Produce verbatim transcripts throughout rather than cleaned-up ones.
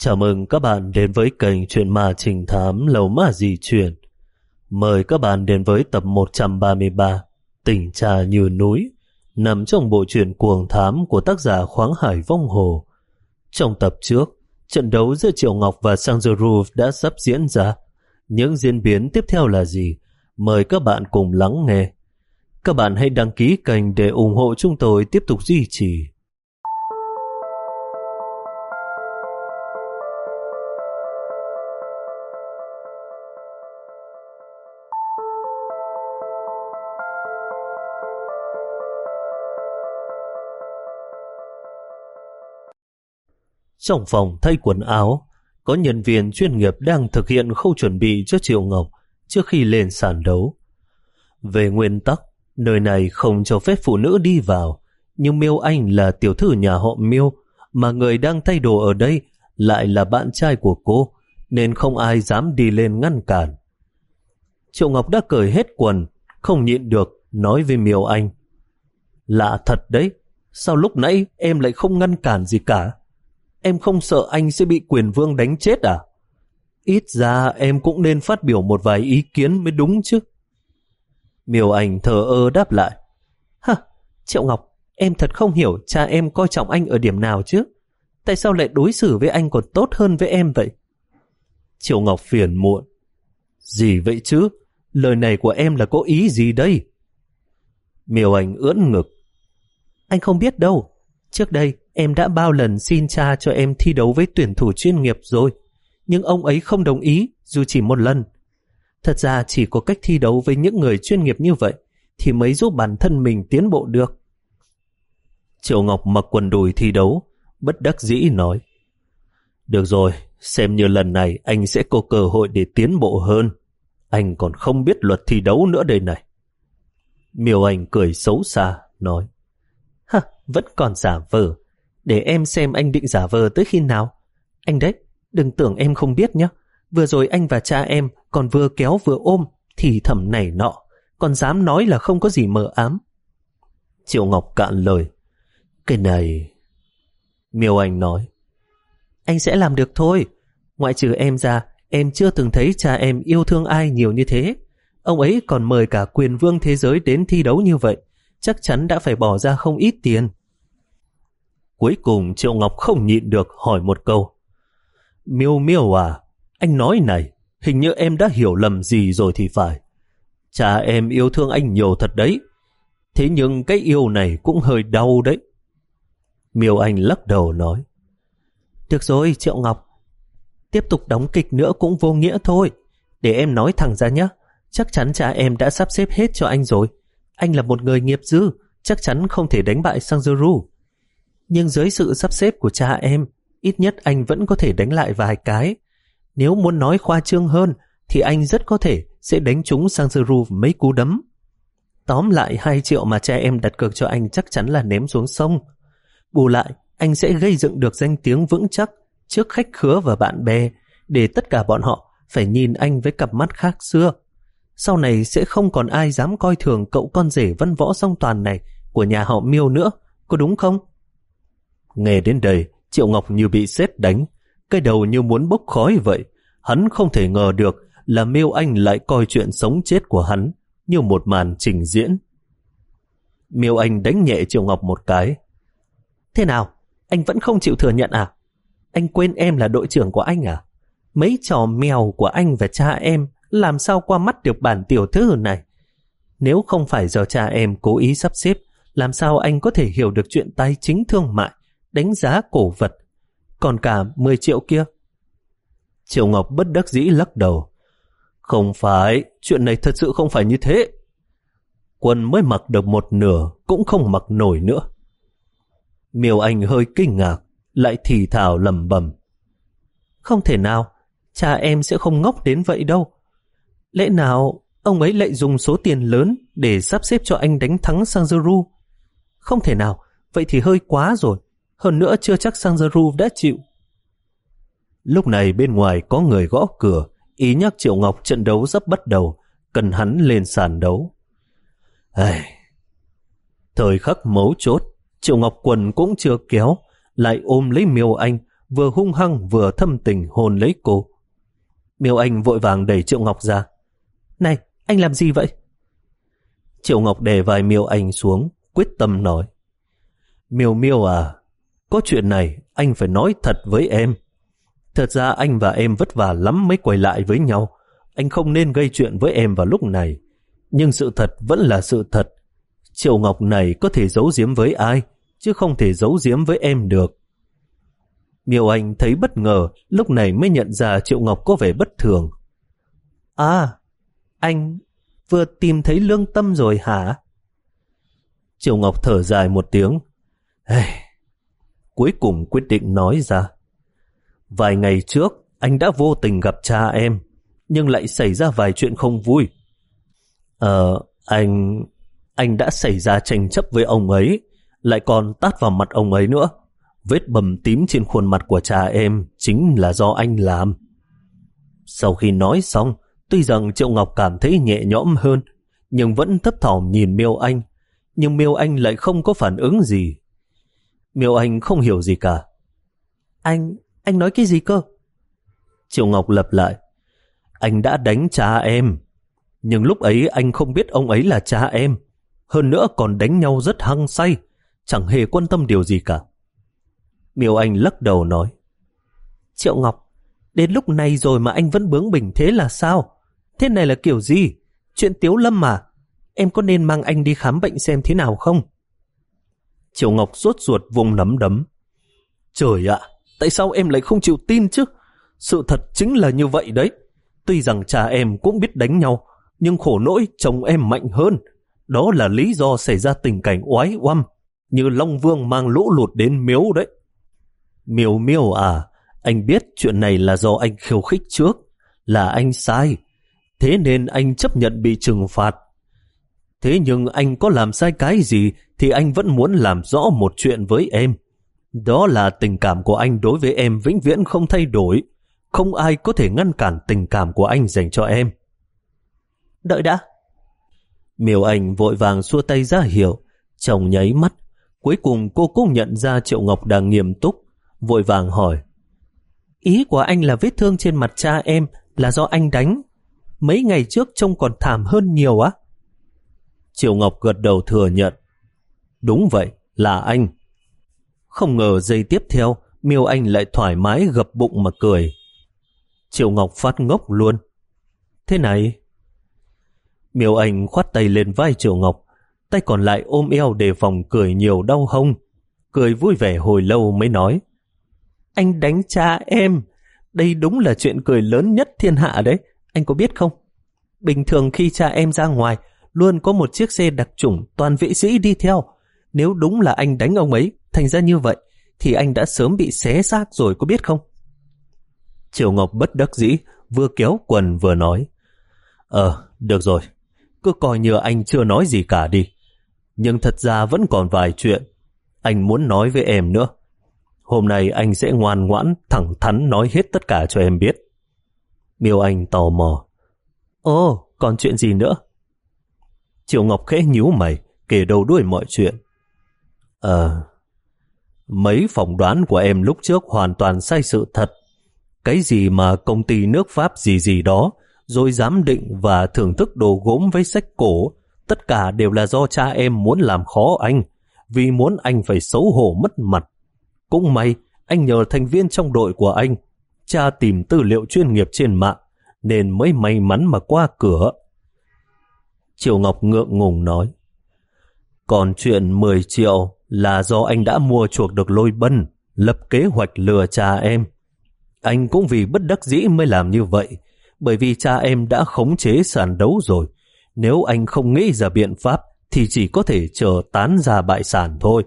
Chào mừng các bạn đến với kênh Chuyện Ma Trình Thám Lầu Ma Di Chuyển. Mời các bạn đến với tập một trăm ba mươi ba, Tình Trà Như Núi, nằm trong bộ truyện Cuồng Thám của tác giả Khoáng Hải Vong Hồ. Trong tập trước, trận đấu giữa Triệu Ngọc và Sang The Roof đã sắp diễn ra. Những diễn biến tiếp theo là gì? Mời các bạn cùng lắng nghe. Các bạn hãy đăng ký kênh để ủng hộ chúng tôi tiếp tục duy trì. Trong phòng thay quần áo, có nhân viên chuyên nghiệp đang thực hiện khâu chuẩn bị cho Triệu Ngọc trước khi lên sàn đấu. Về nguyên tắc, nơi này không cho phép phụ nữ đi vào, nhưng Miêu Anh là tiểu thư nhà họ Miêu, mà người đang thay đồ ở đây lại là bạn trai của cô, nên không ai dám đi lên ngăn cản. Triệu Ngọc đã cởi hết quần, không nhịn được, nói với Miêu Anh: "Lạ thật đấy, sao lúc nãy em lại không ngăn cản gì cả? Em không sợ anh sẽ bị Quyền Vương đánh chết à? Ít ra em cũng nên phát biểu một vài ý kiến mới đúng chứ." Miêu Anh thờ ơ đáp lại: "Hả, Triệu Ngọc, em thật không hiểu cha em coi trọng anh ở điểm nào chứ? Tại sao lại đối xử với anh còn tốt hơn với em vậy?" Triệu Ngọc phiền muộn: "Gì vậy chứ? Lời này của em là có ý gì đây?" Miêu Anh ưỡn ngực: "Anh không biết đâu. Trước đây em đã bao lần xin cha cho em thi đấu với tuyển thủ chuyên nghiệp rồi, nhưng ông ấy không đồng ý dù chỉ một lần. Thật ra chỉ có cách thi đấu với những người chuyên nghiệp như vậy thì mới giúp bản thân mình tiến bộ được." Triệu Ngọc mặc quần đùi thi đấu, bất đắc dĩ nói: "Được rồi, xem như lần này anh sẽ có cơ hội để tiến bộ hơn. Anh còn không biết luật thi đấu nữa đây này." Miêu Anh cười xấu xa nói: "Hả, vẫn còn giả vờ. Để em xem anh định giả vờ tới khi nào. Anh đấy, đừng tưởng em không biết nhé. Vừa rồi anh và cha em còn vừa kéo vừa ôm, thì thầm này nọ, còn dám nói là không có gì mờ ám." Triệu Ngọc cạn lời: "Cái này..." Miêu Anh nói: "Anh sẽ làm được thôi. Ngoại trừ em ra, em chưa từng thấy cha em yêu thương ai nhiều như thế. Ông ấy còn mời cả Quyền Vương thế giới đến thi đấu như vậy, chắc chắn đã phải bỏ ra không ít tiền." Cuối cùng Triệu Ngọc không nhịn được hỏi một câu: "Miêu Miêu à, anh nói này, hình như em đã hiểu lầm gì rồi thì phải. Cha em yêu thương anh nhiều thật đấy, thế nhưng cái yêu này cũng hơi đau đấy." Miêu Anh lắc đầu nói: "Được rồi Triệu Ngọc, tiếp tục đóng kịch nữa cũng vô nghĩa thôi. Để em nói thẳng ra nhé, chắc chắn cha em đã sắp xếp hết cho anh rồi. Anh là một người nghiệp dư, chắc chắn không thể đánh bại Sang The Roof. Nhưng dưới sự sắp xếp của cha em, ít nhất anh vẫn có thể đánh lại vài cái. Nếu muốn nói khoa trương hơn, thì anh rất có thể sẽ đánh trúng Sang The Roof mấy cú đấm. Tóm lại, hai triệu mà cha em đặt cược cho anh chắc chắn là ném xuống sông. Bù lại, anh sẽ gây dựng được danh tiếng vững chắc trước khách khứa và bạn bè, để tất cả bọn họ phải nhìn anh với cặp mắt khác xưa. Sau này sẽ không còn ai dám coi thường cậu con rể văn võ song toàn này của nhà họ Miêu nữa, có đúng không?" Nghe đến đây, Triệu Ngọc như bị sét đánh, cái đầu như muốn bốc khói vậy. Hắn không thể ngờ được là Miêu Anh lại coi chuyện sống chết của hắn như một màn trình diễn. Miêu Anh đánh nhẹ Triệu Ngọc một cái: "Thế nào, anh vẫn không chịu thừa nhận à? Anh quên em là đội trưởng của anh à? Mấy trò mèo của anh và cha em làm sao qua mắt được bản tiểu thư này? Nếu không phải do cha em cố ý sắp xếp, làm sao anh có thể hiểu được chuyện tài chính thương mại, đánh giá cổ vật, còn cả mười triệu kia?" Triệu Ngọc bất đắc dĩ lắc đầu: "Không phải, chuyện này thật sự không phải như thế. Quần mới mặc được một nửa cũng không mặc nổi nữa." Miêu Anh hơi kinh ngạc, lại thì thào lẩm bẩm: "Không thể nào, cha em sẽ không ngốc đến vậy đâu. Lẽ nào ông ấy lại dùng số tiền lớn để sắp xếp cho anh đánh thắng Sang The Roof? Không thể nào, vậy thì hơi quá rồi. Hơn nữa chưa chắc Sang The Roof đã chịu." Lúc này bên ngoài có người gõ cửa, ý nhắc Triệu Ngọc trận đấu sắp bắt đầu, cần hắn lên sàn đấu. Ai... Thời khắc mấu chốt, Triệu Ngọc quần cũng chưa kéo, lại ôm lấy Miêu Anh, vừa hung hăng vừa thâm tình hôn lấy cô. Miêu Anh vội vàng đẩy Triệu Ngọc ra. Này, anh làm gì vậy? Triệu Ngọc đè vai Miêu Anh xuống, quyết tâm nói. Miêu Miêu à, có chuyện này anh phải nói thật với em. Thật ra anh và em vất vả lắm mới quay lại với nhau. Anh không nên gây chuyện với em vào lúc này. Nhưng sự thật vẫn là sự thật. Triệu Ngọc này có thể giấu giếm với ai, chứ không thể giấu giếm với em được. Miêu Anh thấy bất ngờ, lúc này mới nhận ra Triệu Ngọc có vẻ bất thường. À, anh vừa tìm thấy lương tâm rồi hả? Triệu Ngọc thở dài một tiếng. Hey, cuối cùng quyết định nói ra. Vài ngày trước, anh đã vô tình gặp cha em, nhưng lại xảy ra vài chuyện không vui. Ờ, anh... Anh đã xảy ra tranh chấp với ông ấy, lại còn tát vào mặt ông ấy nữa. Vết bầm tím trên khuôn mặt của cha em chính là do anh làm. Sau khi nói xong, tuy rằng Triệu Ngọc cảm thấy nhẹ nhõm hơn, nhưng vẫn thấp thỏm nhìn Miêu Anh. Nhưng Miêu Anh lại không có phản ứng gì. Miêu Anh không hiểu gì cả. Anh, anh nói cái gì cơ? Triệu Ngọc lặp lại. Anh đã đánh cha em, nhưng lúc ấy anh không biết ông ấy là cha em. Hơn nữa còn đánh nhau rất hăng say, chẳng hề quan tâm điều gì cả. Miêu Anh lắc đầu nói. Triệu Ngọc, đến lúc này rồi mà anh vẫn bướng bỉnh thế là sao? Thế này là kiểu gì? Chuyện Tiếu Lâm mà. Em có nên mang anh đi khám bệnh xem thế nào không? Triệu Ngọc sốt ruột vùng nắm đấm. Trời ạ, tại sao em lại không chịu tin chứ? Sự thật chính là như vậy đấy. Tuy rằng cha em cũng biết đánh nhau, nhưng khổ nỗi chồng em mạnh hơn. Đó là lý do xảy ra tình cảnh oái oăm, như Long Vương mang lũ lụt đến miếu đấy. Miêu Miêu à, anh biết chuyện này là do anh khiêu khích trước, là anh sai. Thế nên anh chấp nhận bị trừng phạt. Thế nhưng anh có làm sai cái gì thì anh vẫn muốn làm rõ một chuyện với em. Đó là tình cảm của anh đối với em vĩnh viễn không thay đổi. Không ai có thể ngăn cản tình cảm của anh dành cho em. Đợi đã. Miêu Anh vội vàng xua tay ra hiệu. Trong nháy mắt, cuối cùng cô cũng nhận ra Triệu Ngọc đang nghiêm túc, vội vàng hỏi. Ý của anh là vết thương trên mặt cha em là do anh đánh. Mấy ngày trước trông còn thảm hơn nhiều á? Triệu Ngọc gật đầu thừa nhận. Đúng vậy, là anh. Không ngờ giây tiếp theo, Miêu Anh lại thoải mái gập bụng mà cười. Triệu Ngọc phát ngốc luôn. Thế này... Miêu Anh khoát tay lên vai Triệu Ngọc, tay còn lại ôm eo đề phòng cười nhiều đau hông. Cười vui vẻ hồi lâu mới nói. Anh đánh cha em, đây đúng là chuyện cười lớn nhất thiên hạ đấy, anh có biết không? Bình thường khi cha em ra ngoài, luôn có một chiếc xe đặc chủng toàn vệ sĩ đi theo. Nếu đúng là anh đánh ông ấy, thành ra như vậy, thì anh đã sớm bị xé xác rồi, có biết không? Triệu Ngọc bất đắc dĩ, vừa kéo quần vừa nói. Ờ, được rồi, cứ coi như anh chưa nói gì cả đi. Nhưng thật ra vẫn còn vài chuyện anh muốn nói với em nữa. Hôm nay anh sẽ ngoan ngoãn, thẳng thắn nói hết tất cả cho em biết. Miêu Anh tò mò. Ồ, còn chuyện gì nữa? Triệu Ngọc khẽ nhíu mày, kể đầu đuôi mọi chuyện. Ờ, mấy phỏng đoán của em lúc trước hoàn toàn sai sự thật. Cái gì mà công ty nước Pháp gì gì đó, rồi giám định và thưởng thức đồ gốm với sách cổ, tất cả đều là do cha em muốn làm khó anh, vì muốn anh phải xấu hổ mất mặt. Cũng may, anh nhờ thành viên trong đội của anh, cha tìm tư liệu chuyên nghiệp trên mạng, nên mới may mắn mà qua cửa. Triệu Ngọc ngượng ngùng nói. Còn chuyện mười triệu là do anh đã mua chuộc được Lôi Bân, lập kế hoạch lừa cha em. Anh cũng vì bất đắc dĩ mới làm như vậy, bởi vì cha em đã khống chế sàn đấu rồi. Nếu anh không nghĩ ra biện pháp thì chỉ có thể chờ tán ra bại sản thôi.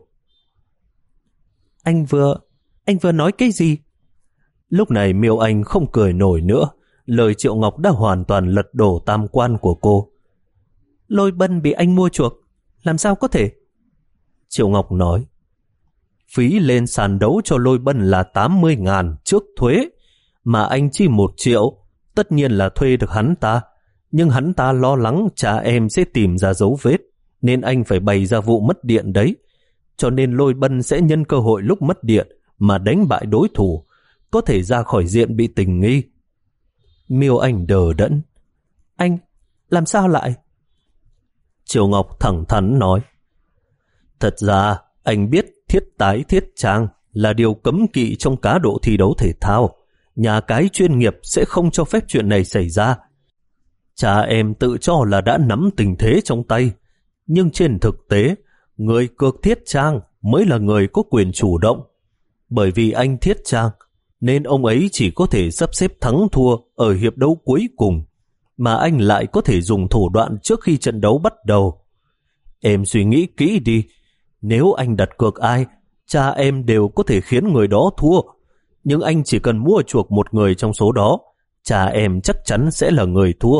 Anh vừa, anh vừa nói cái gì? Lúc này Miêu Anh không cười nổi nữa, lời Triệu Ngọc đã hoàn toàn lật đổ tam quan của cô. Lôi Bân bị anh mua chuộc, làm sao có thể? Triệu Ngọc nói. Phí lên sàn đấu cho Lôi Bân là tám mươi ngàn trước thuế, mà anh chỉ một triệu, tất nhiên là thuê được hắn ta. Nhưng hắn ta lo lắng cha em sẽ tìm ra dấu vết, nên anh phải bày ra vụ mất điện đấy. Cho nên Lôi Bân sẽ nhân cơ hội lúc mất điện mà đánh bại đối thủ, có thể ra khỏi diện bị tình nghi. Miêu Anh đờ đẫn. Anh, làm sao lại? Triệu Ngọc thẳng thắn nói. Thật ra, anh biết thiết tái thiết trang là điều cấm kỵ trong cá độ thi đấu thể thao. Nhà cái chuyên nghiệp sẽ không cho phép chuyện này xảy ra. Cha em tự cho là đã nắm tình thế trong tay, nhưng trên thực tế, người cược thiết trang mới là người có quyền chủ động. Bởi vì anh thiết trang, nên ông ấy chỉ có thể sắp xếp thắng thua ở hiệp đấu cuối cùng, mà anh lại có thể dùng thủ đoạn trước khi trận đấu bắt đầu. Em suy nghĩ kỹ đi, nếu anh đặt cược ai, cha em đều có thể khiến người đó thua, nhưng anh chỉ cần mua chuộc một người trong số đó, cha em chắc chắn sẽ là người thua.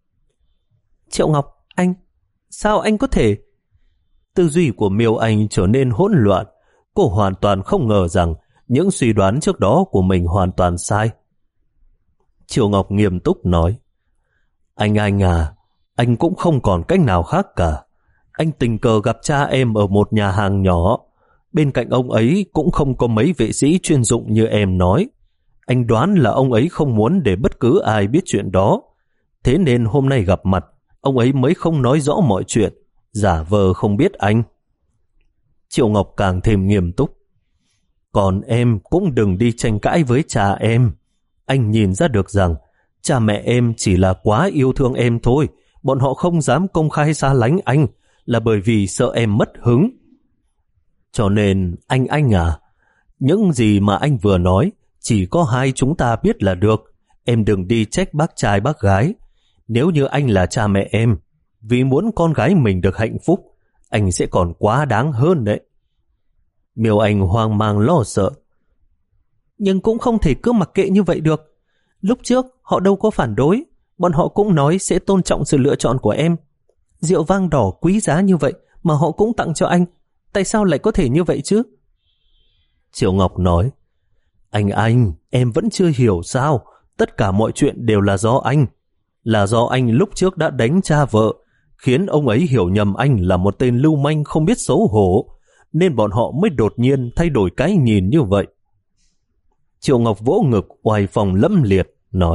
Triệu Ngọc, anh, sao anh có thể? Tư duy của Miêu Anh trở nên hỗn loạn. Cô hoàn toàn không ngờ rằng những suy đoán trước đó của mình hoàn toàn sai. Triệu Ngọc nghiêm túc nói. Anh anh à, anh cũng không còn cách nào khác cả. Anh tình cờ gặp cha em ở một nhà hàng nhỏ. Bên cạnh ông ấy cũng không có mấy vệ sĩ chuyên dụng như em nói. Anh đoán là ông ấy không muốn để bất cứ ai biết chuyện đó. Thế nên hôm nay gặp mặt, ông ấy mới không nói rõ mọi chuyện, giả vờ không biết anh. Triệu Ngọc càng thêm nghiêm túc. Còn em cũng đừng đi tranh cãi với cha em. Anh nhìn ra được rằng cha mẹ em chỉ là quá yêu thương em thôi. Bọn họ không dám công khai xa lánh anh là bởi vì sợ em mất hứng. Cho nên anh anh à, những gì mà anh vừa nói chỉ có hai chúng ta biết là được. Em đừng đi trách bác trai bác gái. Nếu như anh là cha mẹ em, vì muốn con gái mình được hạnh phúc, anh sẽ còn quá đáng hơn đấy. Miêu Anh hoang mang lo sợ. Nhưng cũng không thể cứ mặc kệ như vậy được. Lúc trước họ đâu có phản đối, bọn họ cũng nói sẽ tôn trọng sự lựa chọn của em. Rượu vang đỏ quý giá như vậy mà họ cũng tặng cho anh, tại sao lại có thể như vậy chứ? Triệu Ngọc nói. Anh anh, em vẫn chưa hiểu sao? Tất cả mọi chuyện đều là do anh. Là do anh lúc trước đã đánh cha vợ, khiến ông ấy hiểu nhầm anh là một tên lưu manh không biết xấu hổ, nên bọn họ mới đột nhiên thay đổi cái nhìn như vậy. Triệu Ngọc vỗ ngực oai phong lẫm liệt, nói.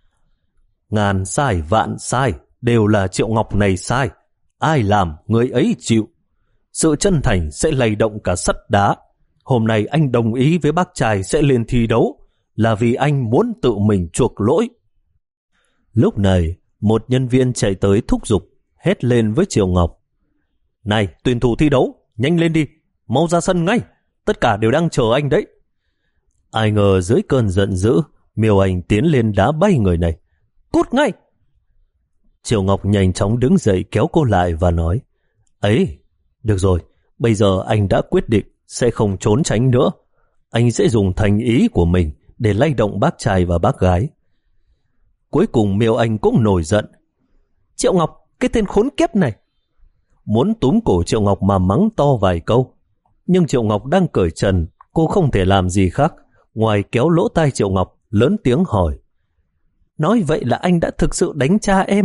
Ngàn sai vạn sai, đều là Triệu Ngọc này sai. Ai làm, người ấy chịu. Sự chân thành sẽ lay động cả sắt đá. Hôm nay anh đồng ý với bác trai sẽ lên thi đấu, là vì anh muốn tự mình chuộc lỗi. Lúc này, một nhân viên chạy tới thúc giục, hét lên với Triệu Ngọc. Này, tuyển thủ thi đấu, nhanh lên đi, mau ra sân ngay, tất cả đều đang chờ anh đấy. Ai ngờ dưới cơn giận dữ, Miêu Anh tiến lên đá bay người này. Cút ngay! Triệu Ngọc nhanh chóng đứng dậy kéo cô lại và nói. Ấy, được rồi, bây giờ anh đã quyết định sẽ không trốn tránh nữa. Anh sẽ dùng thành ý của mình để lay động bác trai và bác gái. Cuối cùng Miêu Anh cũng nổi giận. Triệu Ngọc, cái tên khốn kiếp này! Muốn túm cổ Triệu Ngọc mà mắng to vài câu. Nhưng Triệu Ngọc đang cởi trần, cô không thể làm gì khác ngoài kéo lỗ tai Triệu Ngọc, lớn tiếng hỏi. Nói vậy là anh đã thực sự đánh cha em?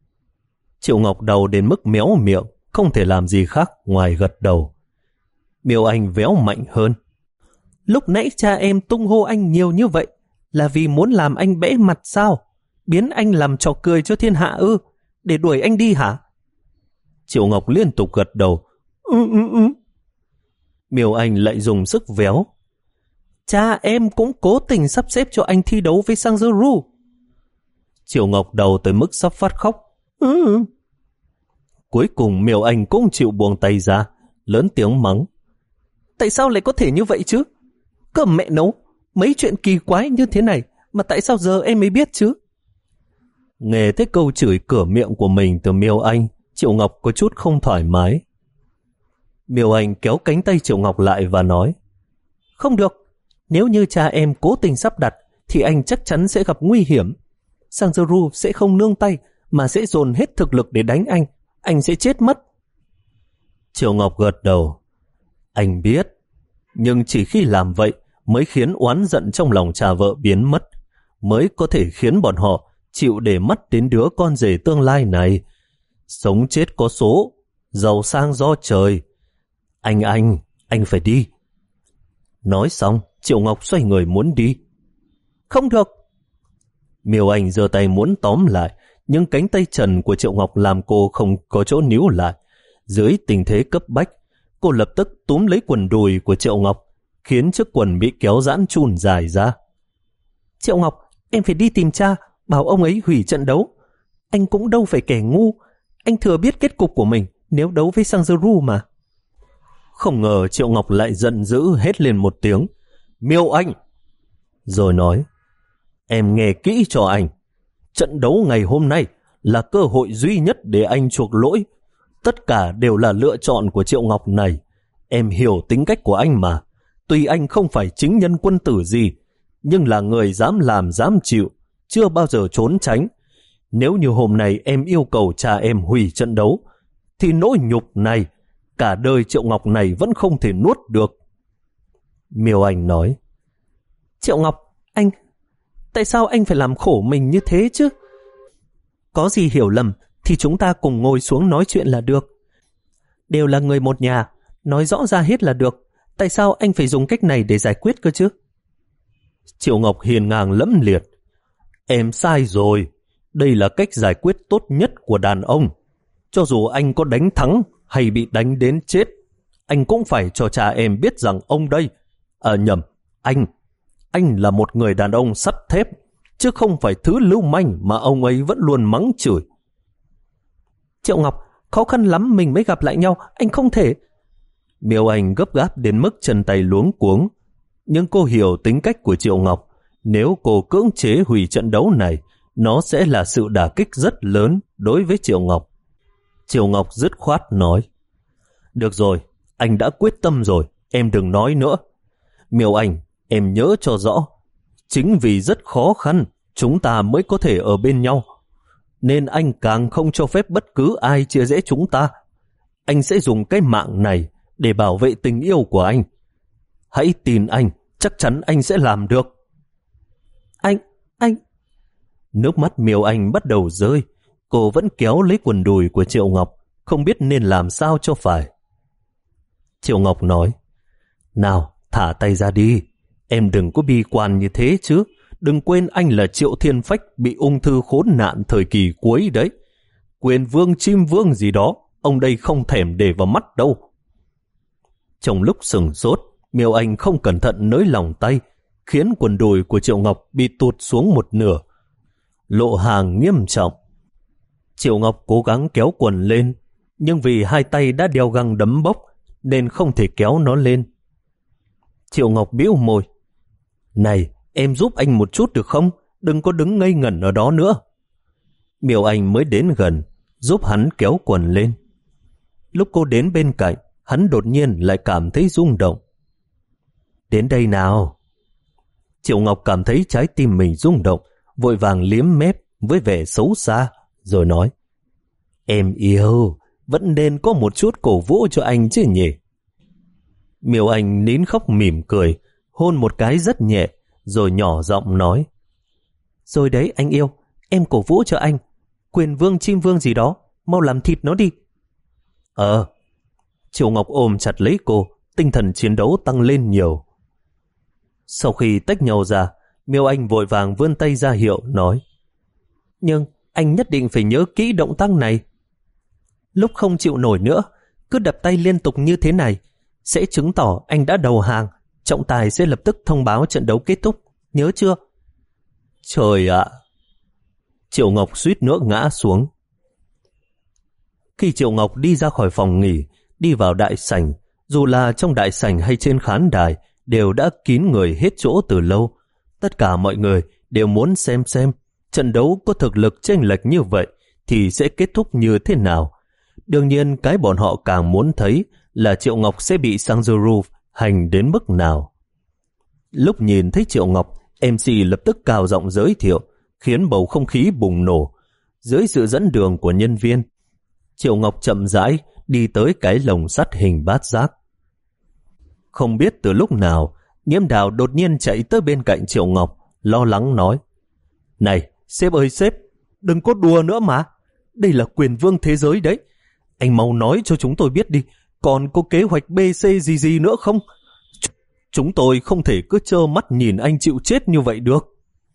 Triệu Ngọc đầu đến mức méo miệng, không thể làm gì khác ngoài gật đầu. Miêu Anh véo mạnh hơn. Lúc nãy cha em tung hô anh nhiều như vậy là vì muốn làm anh bẽ mặt sao? Biến anh làm trò cười cho thiên hạ ư? Để đuổi anh đi hả? Triệu Ngọc liên tục gật đầu. Ừ ừ ừ. Miêu Anh lại dùng sức véo. Cha em cũng cố tình sắp xếp cho anh thi đấu với Sang Zuru. Triệu Ngọc đầu tới mức sắp phát khóc. Ừ. Cuối cùng Miêu Anh cũng chịu buông tay ra, lớn tiếng mắng. Tại sao lại có thể như vậy chứ? Cơm mẹ nấu, mấy chuyện kỳ quái như thế này mà tại sao giờ em mới biết chứ? Nghe thấy câu chửi cửa miệng của mình từ Miêu Anh, Triệu Ngọc có chút không thoải mái. Miêu Anh kéo cánh tay Triệu Ngọc lại và nói. Không được, nếu như cha em cố tình sắp đặt thì anh chắc chắn sẽ gặp nguy hiểm. Sang Zuru sẽ không nương tay mà sẽ dồn hết thực lực để đánh anh. Anh sẽ chết mất. Triệu Ngọc gật đầu. Anh biết, nhưng chỉ khi làm vậy mới khiến oán giận trong lòng cha vợ biến mất, mới có thể khiến bọn họ chịu để mắt đến đứa con rể tương lai này. Sống chết có số, giàu sang do trời. Anh anh, anh phải đi. Nói xong, Triệu Ngọc xoay người muốn đi. Không được. Miêu Anh giơ tay muốn tóm lại, nhưng cánh tay trần của Triệu Ngọc làm cô không có chỗ níu lại. Dưới tình thế cấp bách, cô lập tức túm lấy quần đùi của Triệu Ngọc, khiến chiếc quần bị kéo giãn chun dài ra. Triệu Ngọc, em phải đi tìm cha, bảo ông ấy hủy trận đấu. Anh cũng đâu phải kẻ ngu, anh thừa biết kết cục của mình nếu đấu với Sang-Geru mà. Không ngờ Triệu Ngọc lại giận dữ hét lên một tiếng, Miêu Anh! Rồi nói, em nghe kỹ cho anh. Trận đấu ngày hôm nay là cơ hội duy nhất để anh chuộc lỗi. Tất cả đều là lựa chọn của Triệu Ngọc này. Em hiểu tính cách của anh mà. Tuy anh không phải chính nhân quân tử gì, nhưng là người dám làm dám chịu, chưa bao giờ trốn tránh. Nếu như hôm nay em yêu cầu cha em hủy trận đấu, thì nỗi nhục này, cả đời Triệu Ngọc này vẫn không thể nuốt được. Miêu Anh nói, Triệu Ngọc, anh, tại sao anh phải làm khổ mình như thế chứ? Có gì hiểu lầm thì chúng ta cùng ngồi xuống nói chuyện là được. Đều là người một nhà, nói rõ ra hết là được. Tại sao anh phải dùng cách này để giải quyết cơ chứ? Triệu Ngọc hiền ngang lẫm liệt, em sai rồi. Đây là cách giải quyết tốt nhất của đàn ông. Cho dù anh có đánh thắng hay bị đánh đến chết, anh cũng phải cho cha em biết rằng ông đây, à nhầm, anh, anh là một người đàn ông sắt thép, chứ không phải thứ lưu manh mà ông ấy vẫn luôn mắng chửi. Triệu Ngọc, khó khăn lắm mình mới gặp lại nhau, anh không thể. Miêu Anh gấp gáp đến mức chân tay luống cuống, nhưng cô hiểu tính cách của Triệu Ngọc. Nếu cô cưỡng chế hủy trận đấu này, nó sẽ là sự đả kích rất lớn đối với Triệu Ngọc. Triệu Ngọc dứt khoát nói, được rồi, anh đã quyết tâm rồi, em đừng nói nữa. Miêu Anh, em nhớ cho rõ, chính vì rất khó khăn, chúng ta mới có thể ở bên nhau. Nên anh càng không cho phép bất cứ ai chia rẽ chúng ta. Anh sẽ dùng cái mạng này để bảo vệ tình yêu của anh. Hãy tin anh, chắc chắn anh sẽ làm được. Anh, anh... Nước mắt Miêu Anh bắt đầu rơi. Cô vẫn kéo lấy quần đùi của Triệu Ngọc, không biết nên làm sao cho phải. Triệu Ngọc nói, nào, thả tay ra đi. Em đừng có bi quan như thế chứ. Đừng quên anh là Triệu Thiên Phách bị ung thư khốn nạn thời kỳ cuối đấy. Quyền vương chim vương gì đó, ông đây không thèm để vào mắt đâu. Trong lúc sừng sốt, Miêu Anh không cẩn thận nới lòng tay, khiến quần đùi của Triệu Ngọc bị tụt xuống một nửa. Lộ hàng nghiêm trọng. Triệu Ngọc cố gắng kéo quần lên, nhưng vì hai tay đã đeo găng đấm bốc, nên không thể kéo nó lên. Triệu Ngọc bĩu môi. Này, em giúp anh một chút được không? Đừng có đứng ngây ngẩn ở đó nữa. Miêu Anh mới đến gần, giúp hắn kéo quần lên. Lúc cô đến bên cạnh, hắn đột nhiên lại cảm thấy rung động. Đến đây nào. Triệu Ngọc cảm thấy trái tim mình rung động, vội vàng liếm mép với vẻ xấu xa, rồi nói, em yêu, vẫn nên có một chút cổ vũ cho anh chứ nhỉ. Miêu Anh nín khóc mỉm cười, hôn một cái rất nhẹ, rồi nhỏ giọng nói, rồi đấy anh yêu, em cổ vũ cho anh. Quyền vương chim vương gì đó, mau làm thịt nó đi. Ờ. Triệu Ngọc ôm chặt lấy cô, tinh thần chiến đấu tăng lên nhiều. Sau khi tách nhau ra, Miêu Anh vội vàng vươn tay ra hiệu, nói, nhưng anh nhất định phải nhớ kỹ động tác này. Lúc không chịu nổi nữa, cứ đập tay liên tục như thế này, sẽ chứng tỏ anh đã đầu hàng. Trọng tài sẽ lập tức thông báo trận đấu kết thúc, nhớ chưa? Trời ạ! Triệu Ngọc suýt nữa ngã xuống. Khi Triệu Ngọc đi ra khỏi phòng nghỉ, đi vào đại sảnh, dù là trong đại sảnh hay trên khán đài, đều đã kín người hết chỗ từ lâu. Tất cả mọi người đều muốn xem xem trận đấu có thực lực chênh lệch như vậy thì sẽ kết thúc như thế nào. Đương nhiên cái bọn họ càng muốn thấy là Triệu Ngọc sẽ bị Sang-Geru hành đến mức nào. Lúc nhìn thấy Triệu Ngọc, em xê lập tức cao giọng giới thiệu, khiến bầu không khí bùng nổ. Dưới sự dẫn đường của nhân viên, Triệu Ngọc chậm rãi đi tới cái lồng sắt hình bát giác. Không biết từ lúc nào, Nhiễm Đào đột nhiên chạy tới bên cạnh Triệu Ngọc, lo lắng nói, này, sếp ơi sếp, đừng có đùa nữa mà. Đây là quyền vương thế giới đấy. Anh mau nói cho chúng tôi biết đi, còn có kế hoạch B C gì gì nữa không? Ch- chúng tôi không thể cứ trơ mắt nhìn anh chịu chết như vậy được.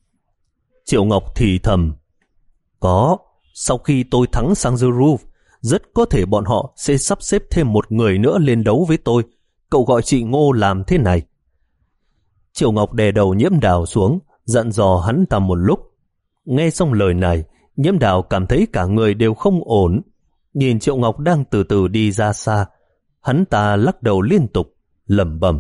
Triệu Ngọc thì thầm. Có, sau khi tôi thắng sang The Roof, rất có thể bọn họ sẽ sắp xếp thêm một người nữa lên đấu với tôi. Cậu gọi chị Ngô làm thế này. Triệu Ngọc đè đầu Nhiễm Đào xuống, dặn dò hắn ta một lúc. Nghe xong lời này, Nhiễm Đào cảm thấy cả người đều không ổn. Nhìn Triệu Ngọc đang từ từ đi ra xa, hắn ta lắc đầu liên tục, lẩm bẩm.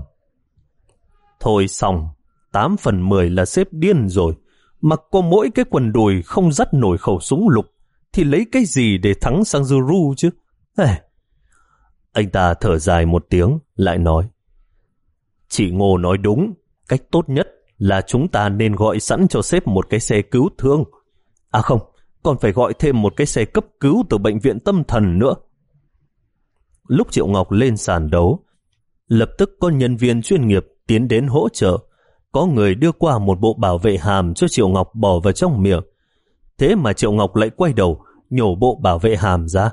Thôi xong, tám phần mười là sếp điên rồi. Mặc có mỗi cái quần đùi không dắt nổi khẩu súng lục, thì lấy cái gì để thắng sang Zuru chứ? Ê. Anh ta thở dài một tiếng, lại nói. Chị Ngô nói đúng, cách tốt nhất là chúng ta nên gọi sẵn cho sếp một cái xe cứu thương. À không, còn phải gọi thêm một cái xe cấp cứu từ bệnh viện tâm thần nữa. Lúc Triệu Ngọc lên sàn đấu, lập tức có nhân viên chuyên nghiệp tiến đến hỗ trợ. Có người đưa qua một bộ bảo vệ hàm cho Triệu Ngọc bỏ vào trong miệng. Thế mà Triệu Ngọc lại quay đầu, nhổ bộ bảo vệ hàm ra.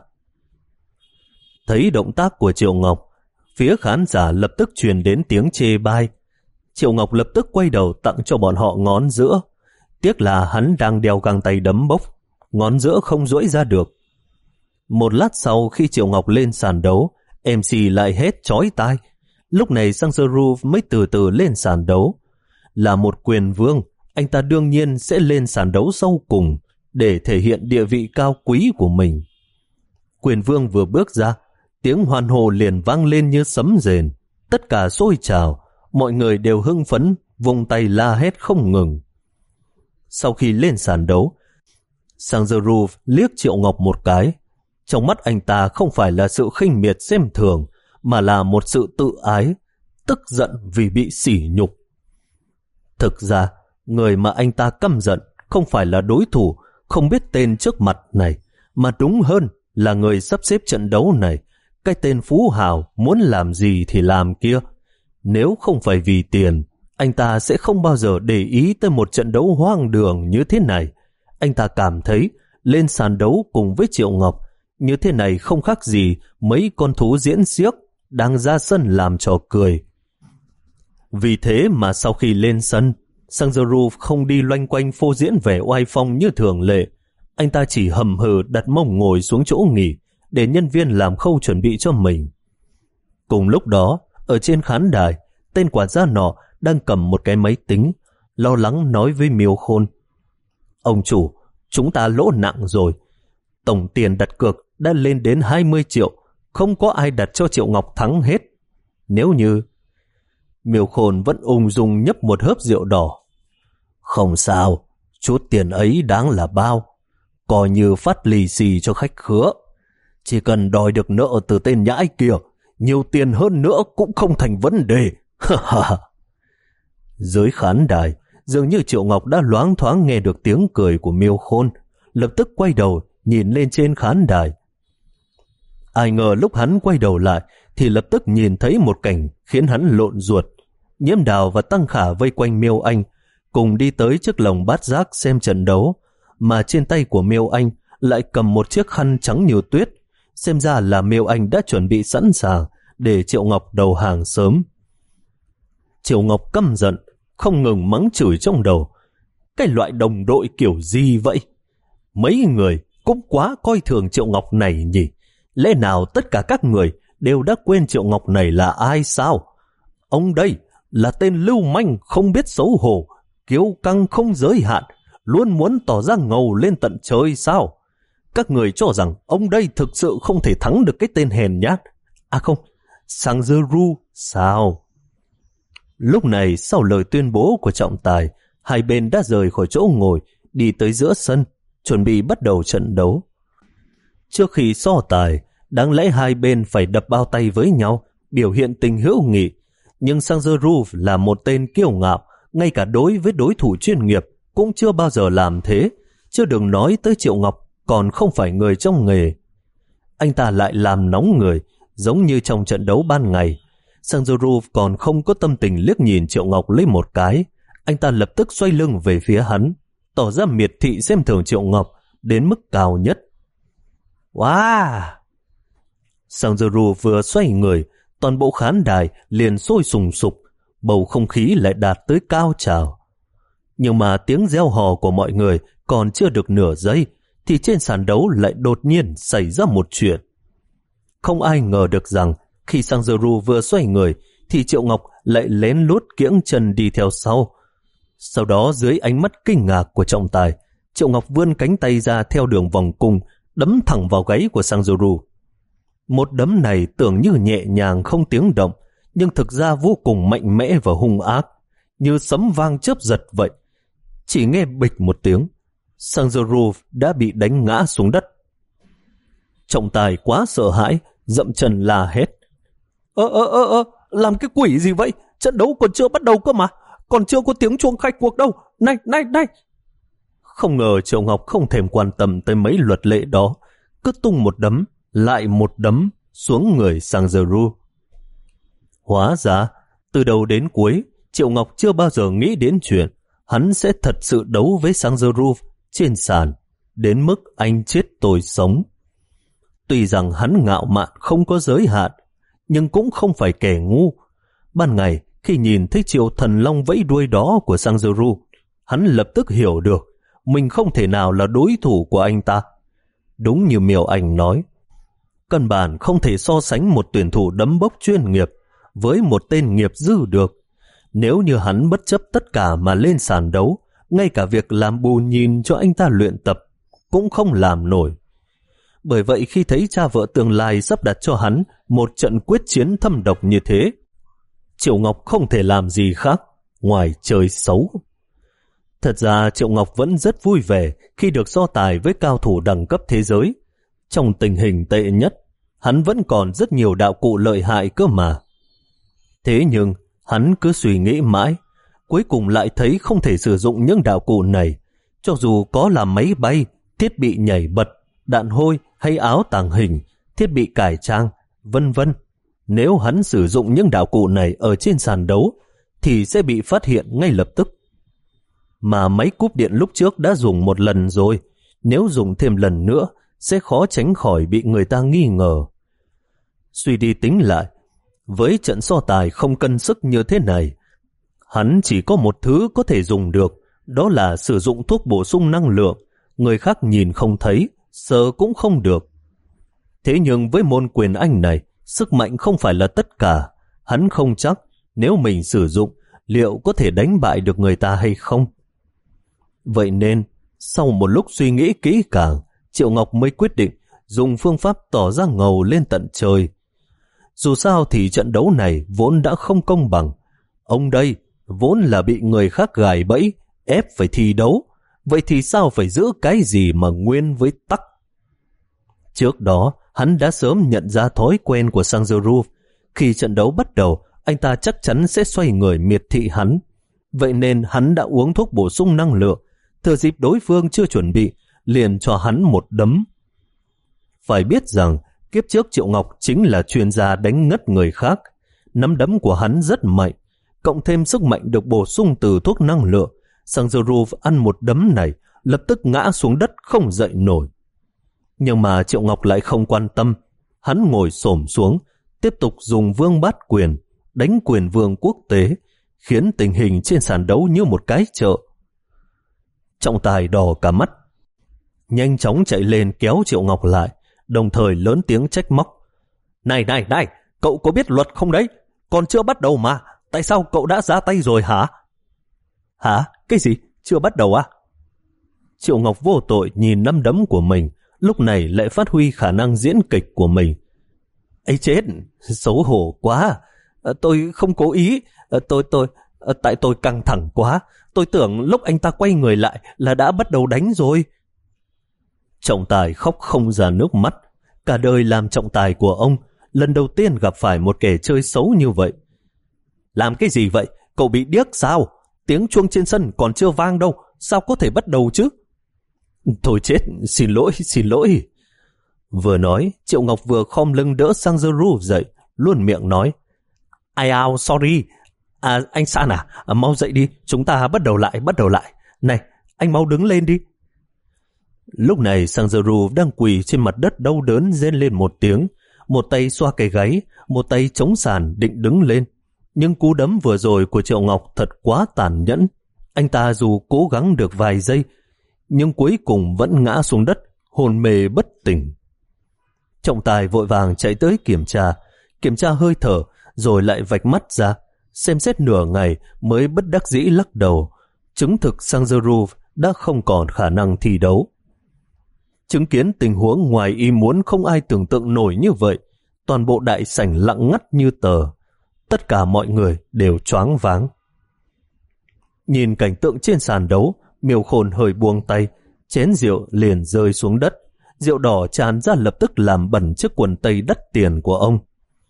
Thấy động tác của Triệu Ngọc, phía khán giả lập tức truyền đến tiếng chê bai. Triệu Ngọc lập tức quay đầu tặng cho bọn họ ngón giữa. Tiếc là hắn đang đeo găng tay đấm bốc, ngón giữa không duỗi ra được. Một lát sau khi Triệu Ngọc lên sàn đấu, em xê lại hét chói tai. Lúc này Sang Zuru mới từ từ lên sàn đấu. Là một quyền vương, anh ta đương nhiên sẽ lên sàn đấu sau cùng để thể hiện địa vị cao quý của mình. Quyền vương vừa bước ra, tiếng hoan hô liền vang lên như sấm rền. Tất cả sôi trào, mọi người đều hưng phấn, vung tay la hét không ngừng. Sau khi lên sàn đấu, Sang Zuru liếc Triệu Ngọc một cái. Trong mắt anh ta không phải là sự khinh miệt xem thường, mà là một sự tự ái, tức giận vì bị sỉ nhục. Thực ra, người mà anh ta căm giận không phải là đối thủ không biết tên trước mặt này, mà đúng hơn là người sắp xếp trận đấu này. Cái tên phú hào muốn làm gì thì làm kia. Nếu không phải vì tiền, anh ta sẽ không bao giờ để ý tới một trận đấu hoang đường như thế này. Anh ta cảm thấy lên sàn đấu cùng với Triệu Ngọc như thế này không khác gì mấy con thú diễn xiếc đang ra sân làm trò cười. Vì thế mà sau khi lên sân, Sang Zuru không đi loanh quanh phô diễn vẻ oai phong như thường lệ. Anh ta chỉ hầm hừ đặt mông ngồi xuống chỗ nghỉ để nhân viên làm khâu chuẩn bị cho mình. Cùng lúc đó, ở trên khán đài, tên quản gia nọ đang cầm một cái máy tính, lo lắng nói với Miêu Khôn. Ông chủ, chúng ta lỗ nặng rồi. Tổng tiền đặt cược đã lên đến hai mươi triệu, không có ai đặt cho Triệu Ngọc thắng hết. Nếu như... Miêu Khôn vẫn ung dung nhấp một hớp rượu đỏ. Không sao, chút tiền ấy đáng là bao. Coi như phát lì xì cho khách khứa. Chỉ cần đòi được nợ từ tên nhãi kia, nhiều tiền hơn nữa cũng không thành vấn đề. Dưới khán đài, dường như Triệu Ngọc đã loáng thoáng nghe được tiếng cười của Miêu Khôn, lập tức quay đầu nhìn lên trên khán đài. Ai ngờ lúc hắn quay đầu lại thì lập tức nhìn thấy một cảnh khiến hắn lộn ruột. Nhiễm Đào và Tăng Khả vây quanh Miêu Anh, cùng đi tới trước lồng bát giác xem trận đấu, mà trên tay của Miêu Anh lại cầm một chiếc khăn trắng như tuyết. Xem ra là Miêu Anh đã chuẩn bị sẵn sàng để Triệu Ngọc đầu hàng sớm. Triệu Ngọc căm giận, không ngừng mắng chửi trong đầu. Cái loại đồng đội kiểu gì vậy? Mấy người cũng quá coi thường Triệu Ngọc này nhỉ? Lẽ nào tất cả các người đều đã quên Triệu Ngọc này là ai sao? Ông đây là tên lưu manh không biết xấu hổ, kiêu căng không giới hạn, luôn muốn tỏ ra ngầu lên tận trời sao? Các người cho rằng ông đây thực sự không thể thắng được cái tên hèn nhát. À không, Sang Zuru sao? Lúc này sau lời tuyên bố của trọng tài, hai bên đã rời khỏi chỗ ngồi, đi tới giữa sân, chuẩn bị bắt đầu trận đấu. Trước khi so tài, đáng lẽ hai bên phải đập bao tay với nhau, biểu hiện tình hữu nghị. Nhưng Sang Zuru là một tên kiêu ngạo, ngay cả đối với đối thủ chuyên nghiệp cũng chưa bao giờ làm thế, chưa đừng nói tới Triệu Ngọc còn không phải người trong nghề. Anh ta lại làm nóng người, giống như trong trận đấu ban ngày. Sang Zuru còn không có tâm tình liếc nhìn Triệu Ngọc lấy một cái. Anh ta lập tức xoay lưng về phía hắn, tỏ ra miệt thị xem thường Triệu Ngọc đến mức cao nhất. Wow! Sang Zuru vừa xoay người, toàn bộ khán đài liền sôi sùng sục, bầu không khí lại đạt tới cao trào. Nhưng mà tiếng reo hò của mọi người còn chưa được nửa giây thì trên sàn đấu lại đột nhiên xảy ra một chuyện. Không ai ngờ được rằng khi Sang Giru vừa xoay người thì Triệu Ngọc lại lén lút kiễng chân đi theo sau. Sau đó dưới ánh mắt kinh ngạc của trọng tài, Triệu Ngọc vươn cánh tay ra theo đường vòng cung, đấm thẳng vào gáy của Sang Giru. Một đấm này tưởng như nhẹ nhàng không tiếng động, nhưng thực ra vô cùng mạnh mẽ và hung ác, như sấm vang chớp giật vậy. Chỉ nghe bịch một tiếng, Sang Giru đã bị đánh ngã xuống đất. Trọng tài quá sợ hãi, dậm chân la hét. Ơ ơ ơ ơ, làm cái quỷ gì vậy? Trận đấu còn chưa bắt đầu cơ mà, còn chưa có tiếng chuông khai cuộc đâu. Này, này, này. Không ngờ Triệu Ngọc không thèm quan tâm tới mấy luật lệ đó, cứ tung một đấm, lại một đấm xuống người Sang Giru. Hóa ra, từ đầu đến cuối, Triệu Ngọc chưa bao giờ nghĩ đến chuyện hắn sẽ thật sự đấu với Sang Giru trên sàn, đến mức anh chết tôi sống. Tuy rằng hắn ngạo mạn không có giới hạn, nhưng cũng không phải kẻ ngu. Ban ngày, khi nhìn thấy triệu thần long vẫy đuôi đó của Sang Giru, hắn lập tức hiểu được mình không thể nào là đối thủ của anh ta. Đúng như Miêu Anh nói, căn bản không thể so sánh một tuyển thủ đấm bốc chuyên nghiệp với một tên nghiệp dư được. Nếu như hắn bất chấp tất cả mà lên sàn đấu, ngay cả việc làm bù nhìn cho anh ta luyện tập cũng không làm nổi. Bởi vậy khi thấy cha vợ tương lai sắp đặt cho hắn một trận quyết chiến thâm độc như thế, Triệu Ngọc không thể làm gì khác ngoài chơi xấu. Thật ra Triệu Ngọc vẫn rất vui vẻ khi được so tài với cao thủ đẳng cấp thế giới. Trong tình hình tệ nhất, hắn vẫn còn rất nhiều đạo cụ lợi hại cơ mà. Thế nhưng, hắn cứ suy nghĩ mãi, cuối cùng lại thấy không thể sử dụng những đạo cụ này, cho dù có là máy bay, thiết bị nhảy bật, đạn hôi hay áo tàng hình, thiết bị cải trang, vân vân. Nếu hắn sử dụng những đạo cụ này ở trên sàn đấu, thì sẽ bị phát hiện ngay lập tức. Mà máy cúp điện lúc trước đã dùng một lần rồi, nếu dùng thêm lần nữa, sẽ khó tránh khỏi bị người ta nghi ngờ. Suy đi tính lại, với trận so tài không cân sức như thế này, hắn chỉ có một thứ có thể dùng được, đó là sử dụng thuốc bổ sung năng lượng. Người khác nhìn không thấy, sợ cũng không được. Thế nhưng với môn quyền Anh này, sức mạnh không phải là tất cả. Hắn không chắc nếu mình sử dụng, liệu có thể đánh bại được người ta hay không. Vậy nên, sau một lúc suy nghĩ kỹ càng, Triệu Ngọc mới quyết định dùng phương pháp tỏ ra ngầu lên tận trời. Dù sao thì trận đấu này vốn đã không công bằng. Ông đây vốn là bị người khác gài bẫy, ép phải thi đấu. Vậy thì sao phải giữ cái gì mà nguyên với tắc? Trước đó, hắn đã sớm nhận ra thói quen của Sang Giru. Khi trận đấu bắt đầu, anh ta chắc chắn sẽ xoay người miệt thị hắn. Vậy nên hắn đã uống thuốc bổ sung năng lượng, thừa dịp đối phương chưa chuẩn bị, liền cho hắn một đấm. Phải biết rằng, kiếp trước Triệu Ngọc chính là chuyên gia đánh ngất người khác. Nắm đấm của hắn rất mạnh, cộng thêm sức mạnh được bổ sung từ thuốc năng lượng. Sang Giru ăn một đấm này, lập tức ngã xuống đất không dậy nổi. Nhưng mà Triệu Ngọc lại không quan tâm. Hắn ngồi xổm xuống, tiếp tục dùng vương bát quyền, đánh quyền vương quốc tế, khiến tình hình trên sàn đấu như một cái chợ. Trọng tài đỏ cả mắt, nhanh chóng chạy lên kéo Triệu Ngọc lại, đồng thời lớn tiếng trách móc. Này này này, cậu có biết luật không đấy? Còn chưa bắt đầu mà, tại sao cậu đã ra tay rồi hả? Hả? Cái gì? Chưa bắt đầu à? Triệu Ngọc vô tội nhìn nắm đấm của mình, lúc này lại phát huy khả năng diễn kịch của mình. Ấy chết, xấu hổ quá. À, tôi không cố ý. À, tôi, tôi, à, tại tôi căng thẳng quá. Tôi tưởng lúc anh ta quay người lại là đã bắt đầu đánh rồi. Trọng tài khóc không ra nước mắt. Cả đời làm trọng tài của ông, lần đầu tiên gặp phải một kẻ chơi xấu như vậy. Làm cái gì vậy? Cậu bị điếc sao? Tiếng chuông trên sân còn chưa vang đâu, sao có thể bắt đầu chứ? Thôi chết, xin lỗi, xin lỗi. Vừa nói, Triệu Ngọc vừa khom lưng đỡ Sang Giru dậy, luôn miệng nói. Ai ao, sorry. À, anh San à, à, mau dậy đi, chúng ta bắt đầu lại, bắt đầu lại. Này, anh mau đứng lên đi. Lúc này Sang Giru đang quỳ trên mặt đất đau đớn rên lên một tiếng, một tay xoa cái gáy, một tay chống sàn định đứng lên. Nhưng cú đấm vừa rồi của Triệu Ngọc thật quá tàn nhẫn. Anh ta dù cố gắng được vài giây, nhưng cuối cùng vẫn ngã xuống đất, hôn mê bất tỉnh. Trọng tài vội vàng chạy tới kiểm tra, kiểm tra hơi thở, rồi lại vạch mắt ra, xem xét nửa ngày mới bất đắc dĩ lắc đầu, chứng thực Sangaroo đã không còn khả năng thi đấu. Chứng kiến tình huống ngoài ý muốn không ai tưởng tượng nổi như vậy, toàn bộ đại sảnh lặng ngắt như tờ. Tất cả mọi người đều choáng váng. Nhìn cảnh tượng trên sàn đấu, Miêu Khôn hơi buông tay, chén rượu liền rơi xuống đất. Rượu đỏ tràn ra lập tức làm bẩn chiếc quần tây đắt tiền của ông.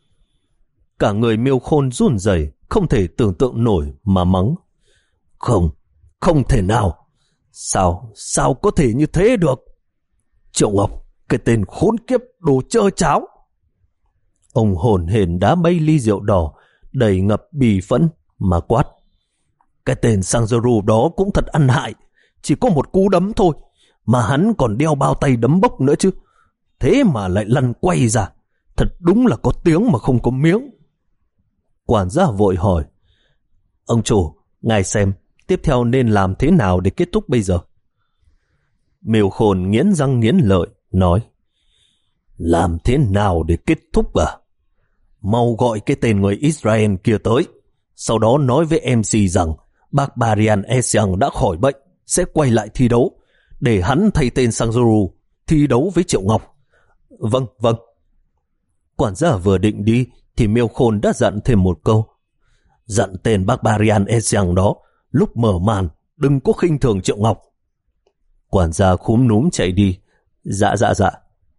Cả người Miêu Khôn run rẩy, không thể tưởng tượng nổi mà mắng. Không, không thể nào. Sao, sao có thể như thế được? Triệu Ngọc, cái tên khốn kiếp đồ trơ cháo. Ông hồn hển đá bay ly rượu đỏ, đầy ngập bì phẫn mà quát. Cái tên Sangaroo đó cũng thật ăn hại, chỉ có một cú đấm thôi, mà hắn còn đeo bao tay đấm bốc nữa chứ. Thế mà lại lăn quay ra, thật đúng là có tiếng mà không có miếng. Quản gia vội hỏi, ông chủ, ngài xem, tiếp theo nên làm thế nào để kết thúc bây giờ? Miêu Khôn nghiến răng nghiến lợi, nói, làm thế nào để kết thúc à? Mau gọi cái tên người Israel kia tới, sau đó nói với em xê rằng Barbarian Esiang đã khỏi bệnh, sẽ quay lại thi đấu, để hắn thay tên Sangaroo thi đấu với Triệu Ngọc. Vâng, vâng. Quản gia vừa định đi thì Miêu Khôn đã dặn thêm một câu. Dặn tên Barbarian Esiang đó, lúc mở màn đừng có khinh thường Triệu Ngọc. Quản gia khúm núm chạy đi. Dạ dạ dạ.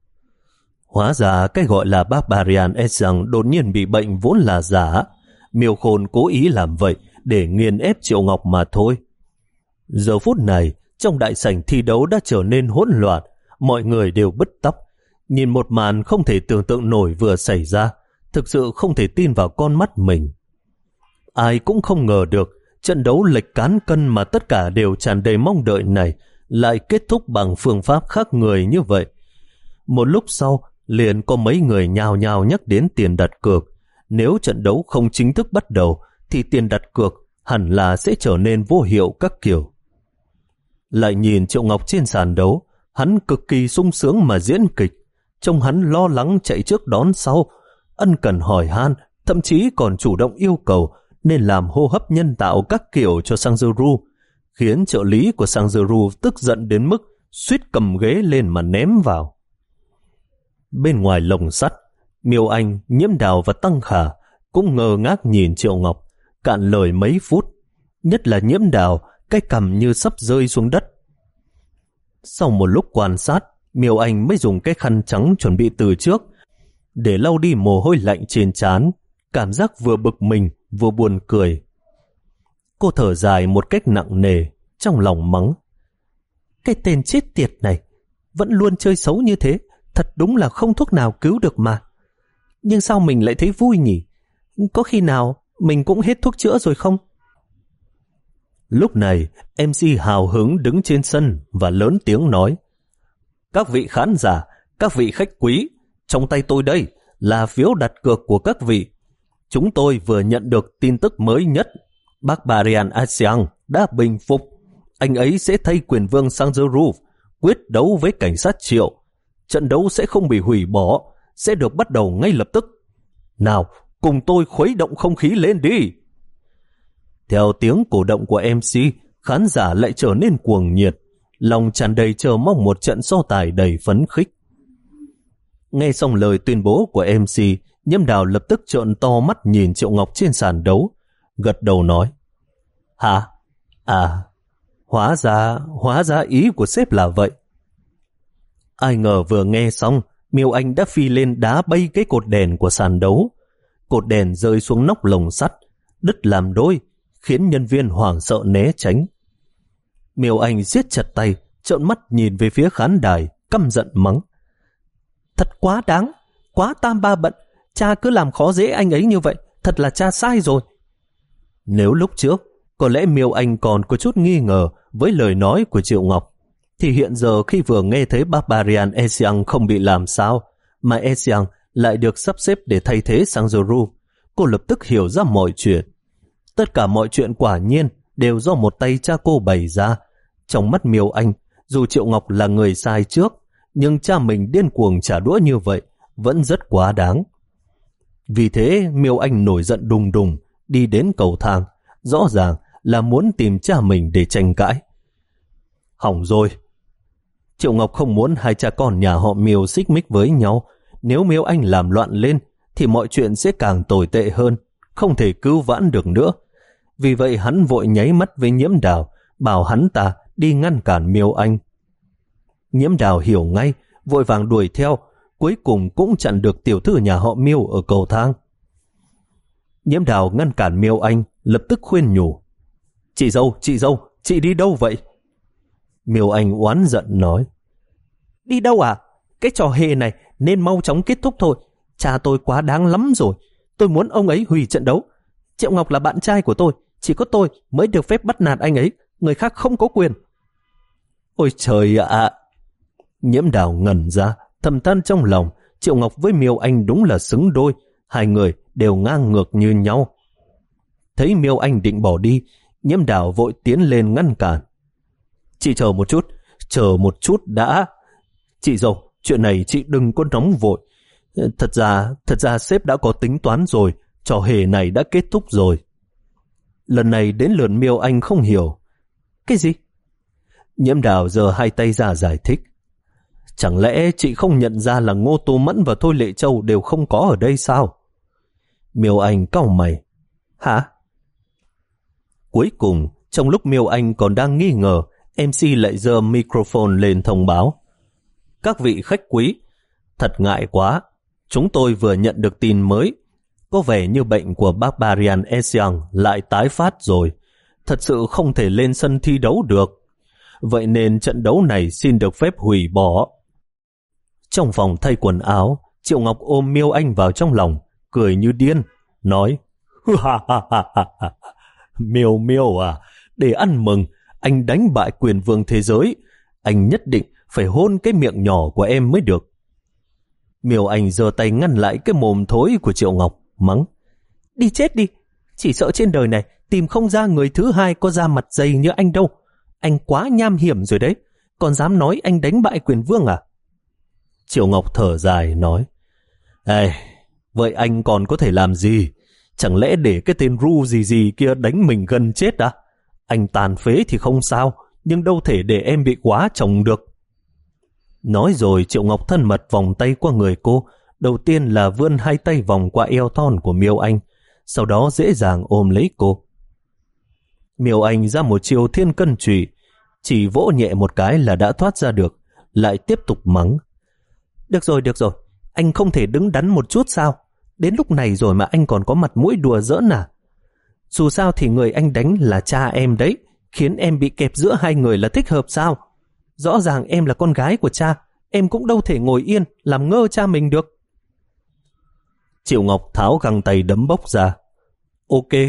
Hóa ra cái gọi là Barbarian Esiang đột nhiên bị bệnh vốn là giả. Miêu Khôn cố ý làm vậy để nghiền ép Triệu Ngọc mà thôi. Giờ phút này, trong đại sảnh thi đấu đã trở nên hỗn loạn, mọi người đều bứt tóc. Nhìn một màn không thể tưởng tượng nổi vừa xảy ra, thực sự không thể tin vào con mắt mình. Ai cũng không ngờ được, trận đấu lệch cán cân mà tất cả đều tràn đầy mong đợi này lại kết thúc bằng phương pháp khác người như vậy. Một lúc sau, liền có mấy người nhào nhào nhắc đến tiền đặt cược. Nếu trận đấu không chính thức bắt đầu, thì tiền đặt cược hẳn là sẽ trở nên vô hiệu các kiểu. Lại nhìn Triệu Ngọc trên sàn đấu, hắn cực kỳ sung sướng mà diễn kịch. Trông hắn lo lắng chạy trước đón sau, ân cần hỏi han, thậm chí còn chủ động yêu cầu nên làm hô hấp nhân tạo các kiểu cho Sangaroo, khiến trợ lý của Sangaroo tức giận đến mức suýt cầm ghế lên mà ném vào. Bên ngoài lồng sắt, Miêu Anh, Nhiễm Đào và Tăng Khả cũng ngơ ngác nhìn Triệu Ngọc, cạn lời mấy phút, nhất là Nhiễm Đào, cái cằm như sắp rơi xuống đất. Sau một lúc quan sát, Miêu Anh mới dùng cái khăn trắng chuẩn bị từ trước để lau đi mồ hôi lạnh trên trán, cảm giác vừa bực mình vừa buồn cười. Cô thở dài một cách nặng nề, trong lòng mắng. Cái tên chết tiệt này vẫn luôn chơi xấu như thế, thật đúng là không thuốc nào cứu được mà. Nhưng sao mình lại thấy vui nhỉ? Có khi nào mình cũng hết thuốc chữa rồi không? Lúc này, em xê hào hứng đứng trên sân và lớn tiếng nói. Các vị khán giả, các vị khách quý, trong tay tôi đây là phiếu đặt cược của các vị. Chúng tôi vừa nhận được tin tức mới nhất. Barbarian Esiang đã bình phục. Anh ấy sẽ thay quyền vương Sangaroo quyết đấu với cảnh sát Triệu. Trận đấu sẽ không bị hủy bỏ, sẽ được bắt đầu ngay lập tức. Nào, cùng tôi khuấy động không khí lên đi. Theo tiếng cổ động của em xê, khán giả lại trở nên cuồng nhiệt, lòng tràn đầy chờ mong một trận so tài đầy phấn khích. Nghe xong lời tuyên bố của em xê, Nhiễm Đào lập tức trợn to mắt nhìn Triệu Ngọc trên sàn đấu, gật đầu nói. Hả? À, hóa ra, hóa ra ý của sếp là vậy. Ai ngờ vừa nghe xong, Miêu Anh đã phi lên đá bay cái cột đèn của sàn đấu. Cột đèn rơi xuống nóc lồng sắt, đứt làm đôi, khiến nhân viên hoảng sợ né tránh. Miêu Anh siết chặt tay, trợn mắt nhìn về phía khán đài, căm giận mắng. Thật quá đáng, quá tam ba bận, cha cứ làm khó dễ anh ấy như vậy, thật là cha sai rồi. Nếu lúc trước, có lẽ Miêu Anh còn có chút nghi ngờ với lời nói của Triệu Ngọc, thì hiện giờ khi vừa nghe thấy Barbarian Esiang không bị làm sao, mà Esiang lại được sắp xếp để thay thế Sangaroo, cô lập tức hiểu ra mọi chuyện. Tất cả mọi chuyện quả nhiên đều do một tay cha cô bày ra. Trong mắt Miêu Anh, dù Triệu Ngọc là người sai trước, nhưng cha mình điên cuồng trả đũa như vậy vẫn rất quá đáng. Vì thế Miêu Anh nổi giận đùng đùng đi đến cầu thang, rõ ràng là muốn tìm cha mình để tranh cãi. Hỏng rồi. Triệu Ngọc không muốn hai cha con nhà họ Miêu xích mích với nhau. Nếu Miêu Anh làm loạn lên thì mọi chuyện sẽ càng tồi tệ hơn, không thể cứu vãn được nữa. Vì vậy hắn vội nháy mắt với Nhiễm Đào, bảo hắn ta đi ngăn cản Miêu Anh. Nhiễm Đào hiểu ngay, vội vàng đuổi theo, cuối cùng cũng chặn được tiểu thư nhà họ Miêu ở cầu thang. Nhiễm Đào ngăn cản Miêu Anh, lập tức khuyên nhủ. Chị dâu, chị dâu, chị đi đâu vậy? Miêu Anh oán giận nói. Đi đâu à? Cái trò hề này nên mau chóng kết thúc thôi. Cha tôi quá đáng lắm rồi. Tôi muốn ông ấy hủy trận đấu. Triệu Ngọc là bạn trai của tôi. Chỉ có tôi mới được phép bắt nạt anh ấy. Người khác không có quyền. Ôi trời ạ! Nhiễm Đào ngẩn ra, thầm than trong lòng. Triệu Ngọc với Miêu Anh đúng là xứng đôi. Hai người đều ngang ngược như nhau. Thấy Miêu Anh định bỏ đi, Nhiễm Đào vội tiến lên ngăn cản. Chị chờ một chút, chờ một chút đã. Chị dâu, chuyện này chị đừng có nóng vội. Thật ra, thật ra sếp đã có tính toán rồi, trò hề này đã kết thúc rồi. Lần này đến lượt Miêu Anh không hiểu. Cái gì? Nhiễm Đào giơ hai tay ra giải thích. Chẳng lẽ chị không nhận ra là Ngô Tô Mẫn và Thôi Lệ Châu đều không có ở đây sao? Miêu Anh cau mày. Hả? Cuối cùng, trong lúc Miêu Anh còn đang nghi ngờ, em xê lại giơ microphone lên thông báo. Các vị khách quý, thật ngại quá, chúng tôi vừa nhận được tin mới. Có vẻ như bệnh của Barbarian Esiang lại tái phát rồi. Thật sự không thể lên sân thi đấu được. Vậy nên trận đấu này xin được phép hủy bỏ. Trong phòng thay quần áo, Triệu Ngọc ôm Miêu Anh vào trong lòng, cười như điên, nói: Miêu Miêu à, để ăn mừng, anh đánh bại quyền vương thế giới. Anh nhất định phải hôn cái miệng nhỏ của em mới được. Miêu Anh giơ tay ngăn lại cái mồm thối của Triệu Ngọc, mắng: Đi chết đi, chỉ sợ trên đời này tìm không ra người thứ hai có da mặt dày như anh đâu. Anh quá nham hiểm rồi đấy, còn dám nói anh đánh bại quyền vương à? Triệu Ngọc thở dài nói: Ê, vậy anh còn có thể làm gì? Chẳng lẽ để cái tên ru gì gì kia đánh mình gần chết à? Anh tàn phế thì không sao, nhưng đâu thể để em bị quá chồng được. Nói rồi Triệu Ngọc thân mật vòng tay qua người cô, đầu tiên là vươn hai tay vòng qua eo thon của Miêu Anh, sau đó dễ dàng ôm lấy cô. Miêu Anh ra một chiêu thiên cân trụy, chỉ vỗ nhẹ một cái là đã thoát ra được, lại tiếp tục mắng: Được rồi, được rồi, anh không thể đứng đắn một chút sao? Đến lúc này rồi mà anh còn có mặt mũi đùa giỡn à? Dù sao thì người anh đánh là cha em đấy, khiến em bị kẹp giữa hai người là thích hợp sao? Rõ ràng em là con gái của cha, em cũng đâu thể ngồi yên làm ngơ cha mình được. Triệu Ngọc tháo găng tay đấm bốc ra. Ok.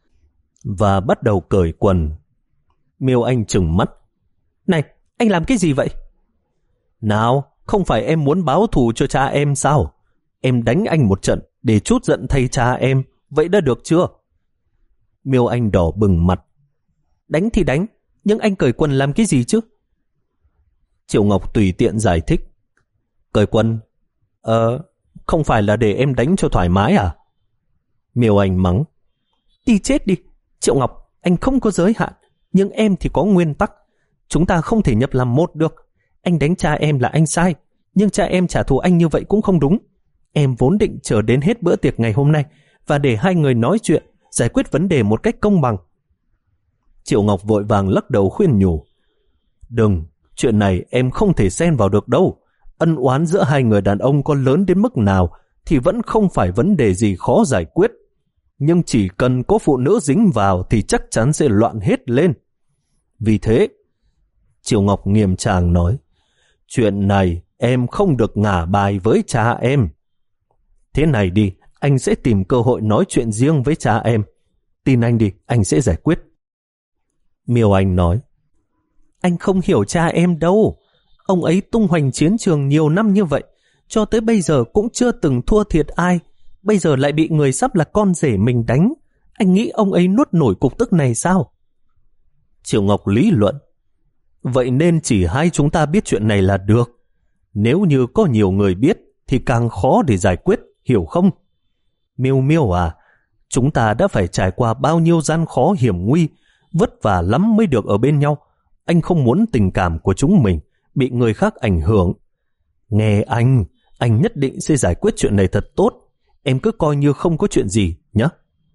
Và bắt đầu cởi quần. Miêu Anh trừng mắt. Này, anh làm cái gì vậy? Nào, không phải em muốn báo thù cho cha em sao? Em đánh anh một trận để trút giận thay cha em, vậy đã được chưa? Miêu Anh đỏ bừng mặt. Đánh thì đánh, nhưng anh cởi quần làm cái gì chứ? Triệu Ngọc tùy tiện giải thích. Cởi quần? Ờ, không phải là để em đánh cho thoải mái à? Miêu Anh mắng. Đi chết đi, Triệu Ngọc, anh không có giới hạn, nhưng em thì có nguyên tắc. Chúng ta không thể nhập làm một được. Anh đánh cha em là anh sai, nhưng cha em trả thù anh như vậy cũng không đúng. Em vốn định chờ đến hết bữa tiệc ngày hôm nay và để hai người nói chuyện, giải quyết vấn đề một cách công bằng. Triệu Ngọc vội vàng lắc đầu khuyên nhủ. Đừng, chuyện này em không thể xen vào được đâu. Ân oán giữa hai người đàn ông có lớn đến mức nào thì vẫn không phải vấn đề gì khó giải quyết. Nhưng chỉ cần có phụ nữ dính vào thì chắc chắn sẽ loạn hết lên. Vì thế, Triệu Ngọc nghiêm trang nói, chuyện này em không được ngả bài với cha em. Thế này đi, anh sẽ tìm cơ hội nói chuyện riêng với cha em. Tin anh đi, anh sẽ giải quyết. Miêu Anh nói, anh không hiểu cha em đâu. Ông ấy tung hoành chiến trường nhiều năm như vậy, cho tới bây giờ cũng chưa từng thua thiệt ai. Bây giờ lại bị người sắp là con rể mình đánh. Anh nghĩ ông ấy nuốt nổi cục tức này sao? Triệu Ngọc lý luận. Vậy nên chỉ hai chúng ta biết chuyện này là được. Nếu như có nhiều người biết thì càng khó để giải quyết, hiểu không? Miêu Miêu à, chúng ta đã phải trải qua bao nhiêu gian khó hiểm nguy, vất vả lắm mới được ở bên nhau. Anh không muốn tình cảm của chúng mình bị người khác ảnh hưởng. Nghe anh, anh nhất định sẽ giải quyết chuyện này thật tốt. Em cứ coi như không có chuyện gì nhé.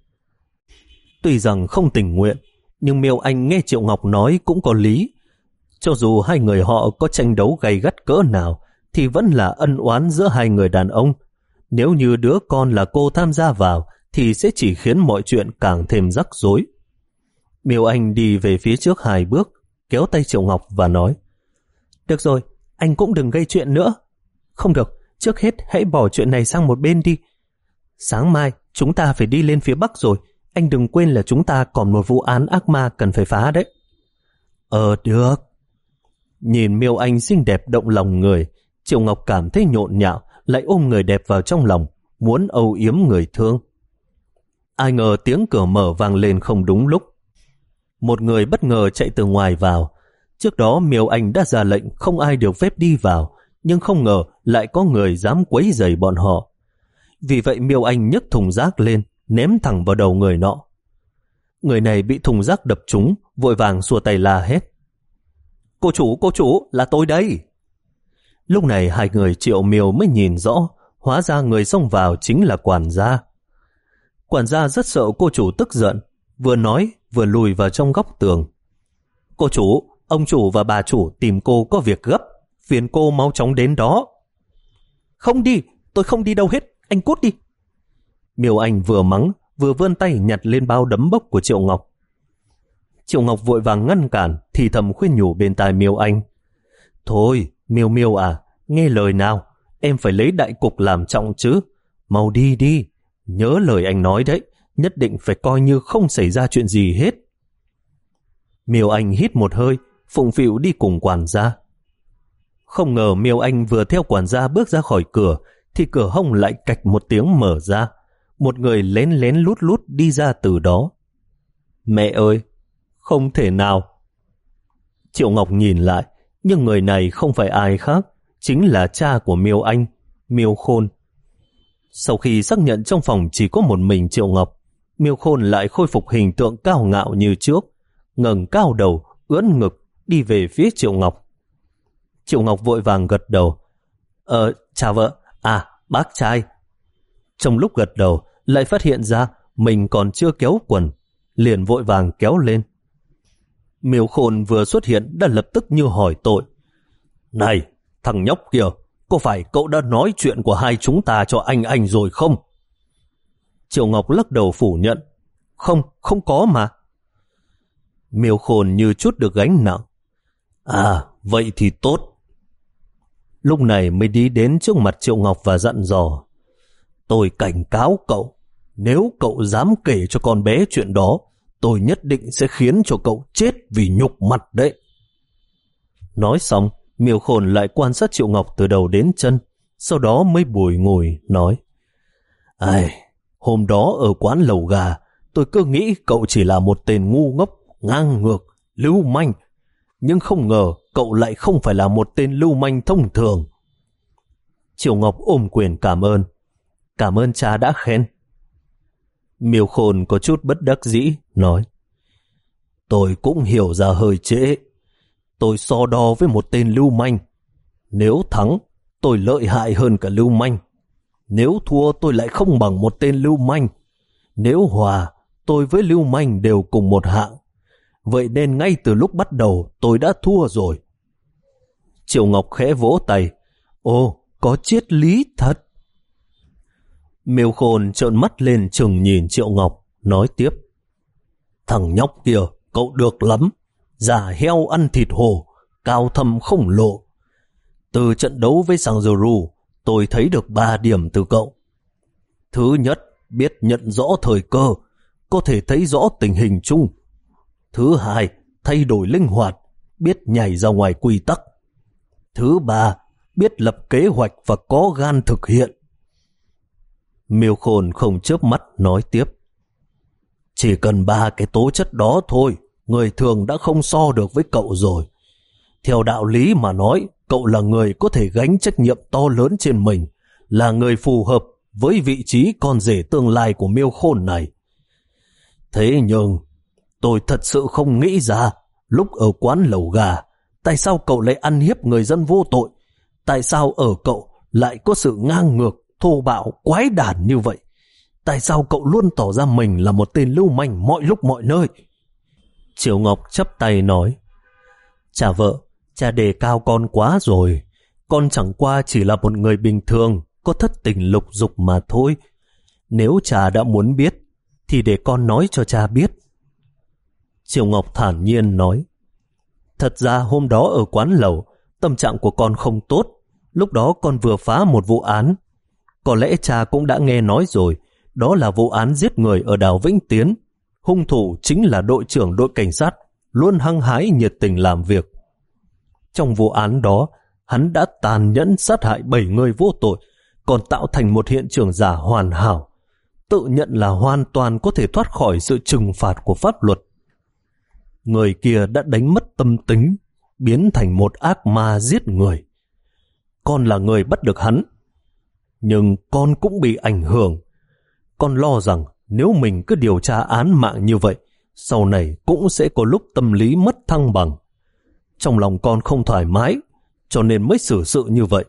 Tuy rằng không tình nguyện, nhưng Miêu Anh nghe Triệu Ngọc nói cũng có lý. Cho dù hai người họ có tranh đấu gay gắt cỡ nào, thì vẫn là ân oán giữa hai người đàn ông. Nếu như đứa con là cô tham gia vào, thì sẽ chỉ khiến mọi chuyện càng thêm rắc rối. Miêu Anh đi về phía trước hai bước, kéo tay Triệu Ngọc và nói: Được rồi, anh cũng đừng gây chuyện nữa. Không được, trước hết hãy bỏ chuyện này sang một bên đi. Sáng mai chúng ta phải đi lên phía Bắc rồi. Anh đừng quên là chúng ta còn một vụ án ác ma cần phải phá đấy. Ờ được. Nhìn Miêu Anh xinh đẹp động lòng người, Triệu Ngọc cảm thấy nhộn nhạo, lại ôm người đẹp vào trong lòng, muốn âu yếm người thương. Ai ngờ tiếng cửa mở vang lên không đúng lúc. Một người bất ngờ chạy từ ngoài vào. Trước đó Miêu Anh đã ra lệnh không ai được phép đi vào, nhưng không ngờ lại có người dám quấy rầy bọn họ. Vì vậy Miêu Anh nhấc thùng rác lên, ném thẳng vào đầu người nọ. Người này bị thùng rác đập trúng, vội vàng xua tay la hét: Cô chủ, cô chủ, là tôi đây. Lúc này hai người Triệu Miêu mới nhìn rõ, hóa ra người xông vào chính là quản gia. Quản gia rất sợ cô chủ tức giận, vừa nói vừa lùi vào trong góc tường. Cô chủ, ông chủ và bà chủ tìm cô có việc gấp, phiền cô mau chóng đến đó. Không đi, tôi không đi đâu hết, anh cút đi. Miêu Anh vừa mắng, vừa vươn tay nhặt lên bao đấm bốc của Triệu Ngọc. Triệu Ngọc vội vàng ngăn cản, thì thầm khuyên nhủ bên tai Miêu Anh: Thôi, Miêu Miêu à, nghe lời nào, em phải lấy đại cục làm trọng chứ. Mau đi đi, nhớ lời anh nói đấy, nhất định phải coi như không xảy ra chuyện gì hết. Miêu Anh hít một hơi, phụng phịu đi cùng quản gia. Không ngờ Miêu Anh vừa theo quản gia bước ra khỏi cửa, thì cửa hông lại cạch một tiếng mở ra. Một người lén lén lút lút đi ra từ đó. Mẹ ơi, không thể nào. Triệu Ngọc nhìn lại, nhưng người này không phải ai khác, chính là cha của Miêu Anh, Miêu Khôn. Sau khi xác nhận trong phòng chỉ có một mình Triệu Ngọc, Miêu Khôn lại khôi phục hình tượng cao ngạo như trước, ngẩng cao đầu, ưỡn ngực, đi về phía Triệu Ngọc. Triệu Ngọc vội vàng gật đầu. Ờ, chào vợ, à, bác trai. Trong lúc gật đầu, lại phát hiện ra mình còn chưa kéo quần, liền vội vàng kéo lên. Miêu Khôn vừa xuất hiện đã lập tức như hỏi tội. Này, thằng nhóc kia, có phải cậu đã nói chuyện của hai chúng ta cho anh anh rồi không? Triệu Ngọc lắc đầu phủ nhận. Không, không có mà. Miêu Khôn như chút được gánh nặng. À, vậy thì tốt. Lúc này mới đi đến trước mặt Triệu Ngọc và dặn dò. Tôi cảnh cáo cậu, nếu cậu dám kể cho con bé chuyện đó, tôi nhất định sẽ khiến cho cậu chết vì nhục mặt đấy. Nói xong, Miêu Khôn lại quan sát Triệu Ngọc từ đầu đến chân, sau đó mới bùi ngùi nói: Ai, hôm đó ở quán lẩu gà, tôi cứ nghĩ cậu chỉ là một tên ngu ngốc, ngang ngược, lưu manh, nhưng không ngờ cậu lại không phải là một tên lưu manh thông thường. Triệu Ngọc ôm quyền cảm ơn. Cảm ơn cha đã khen. Miêu Khôn có chút bất đắc dĩ, nói: Tôi cũng hiểu ra hơi trễ. Tôi so đo với một tên lưu manh. Nếu thắng, tôi lợi hại hơn cả lưu manh. Nếu thua, tôi lại không bằng một tên lưu manh. Nếu hòa, tôi với lưu manh đều cùng một hạng. Vậy nên ngay từ lúc bắt đầu tôi đã thua rồi. Triệu Ngọc khẽ vỗ tay. Ồ, có triết lý thật. Miêu Khôn trợn mắt lên chừng nhìn Triệu Ngọc, nói tiếp: Thằng nhóc kia, cậu được lắm. Giả heo ăn thịt hổ, cao thâm không lộ. Từ trận đấu với Sangeru, tôi thấy được ba điểm từ cậu. Thứ nhất, biết nhận rõ thời cơ, có thể thấy rõ tình hình chung. Thứ hai, thay đổi linh hoạt, biết nhảy ra ngoài quy tắc. Thứ ba, biết lập kế hoạch và có gan thực hiện. Miêu Khôn không chớp mắt nói tiếp: Chỉ cần ba cái tố chất đó thôi, người thường đã không so được với cậu rồi. Theo đạo lý mà nói, cậu là người có thể gánh trách nhiệm to lớn trên mình, là người phù hợp với vị trí con rể tương lai của Miêu Khôn này. Thế nhưng, tôi thật sự không nghĩ ra, lúc ở quán lẩu gà, tại sao cậu lại ăn hiếp người dân vô tội? Tại sao ở cậu lại có sự ngang ngược, thô bạo, quái đản như vậy? Tại sao cậu luôn tỏ ra mình là một tên lưu manh mọi lúc mọi nơi? Triệu Ngọc chắp tay nói, cha vợ, cha đề cao con quá rồi. Con chẳng qua chỉ là một người bình thường, có thất tình lục dục mà thôi. Nếu cha đã muốn biết, thì để con nói cho cha biết. Triệu Ngọc thản nhiên nói, thật ra hôm đó ở quán lẩu, tâm trạng của con không tốt. Lúc đó con vừa phá một vụ án. Có lẽ cha cũng đã nghe nói rồi, đó là vụ án giết người ở đảo Vĩnh Tiến. Hung thủ chính là đội trưởng đội cảnh sát, luôn hăng hái nhiệt tình làm việc. Trong vụ án đó, hắn đã tàn nhẫn sát hại bảy người vô tội, còn tạo thành một hiện trường giả hoàn hảo, tự nhận là hoàn toàn có thể thoát khỏi sự trừng phạt của pháp luật. Người kia đã đánh mất tâm tính, biến thành một ác ma giết người. Con là người bắt được hắn, nhưng con cũng bị ảnh hưởng. Con lo rằng nếu mình cứ điều tra án mạng như vậy, sau này cũng sẽ có lúc tâm lý mất thăng bằng. Trong lòng con không thoải mái, cho nên mới xử sự như vậy.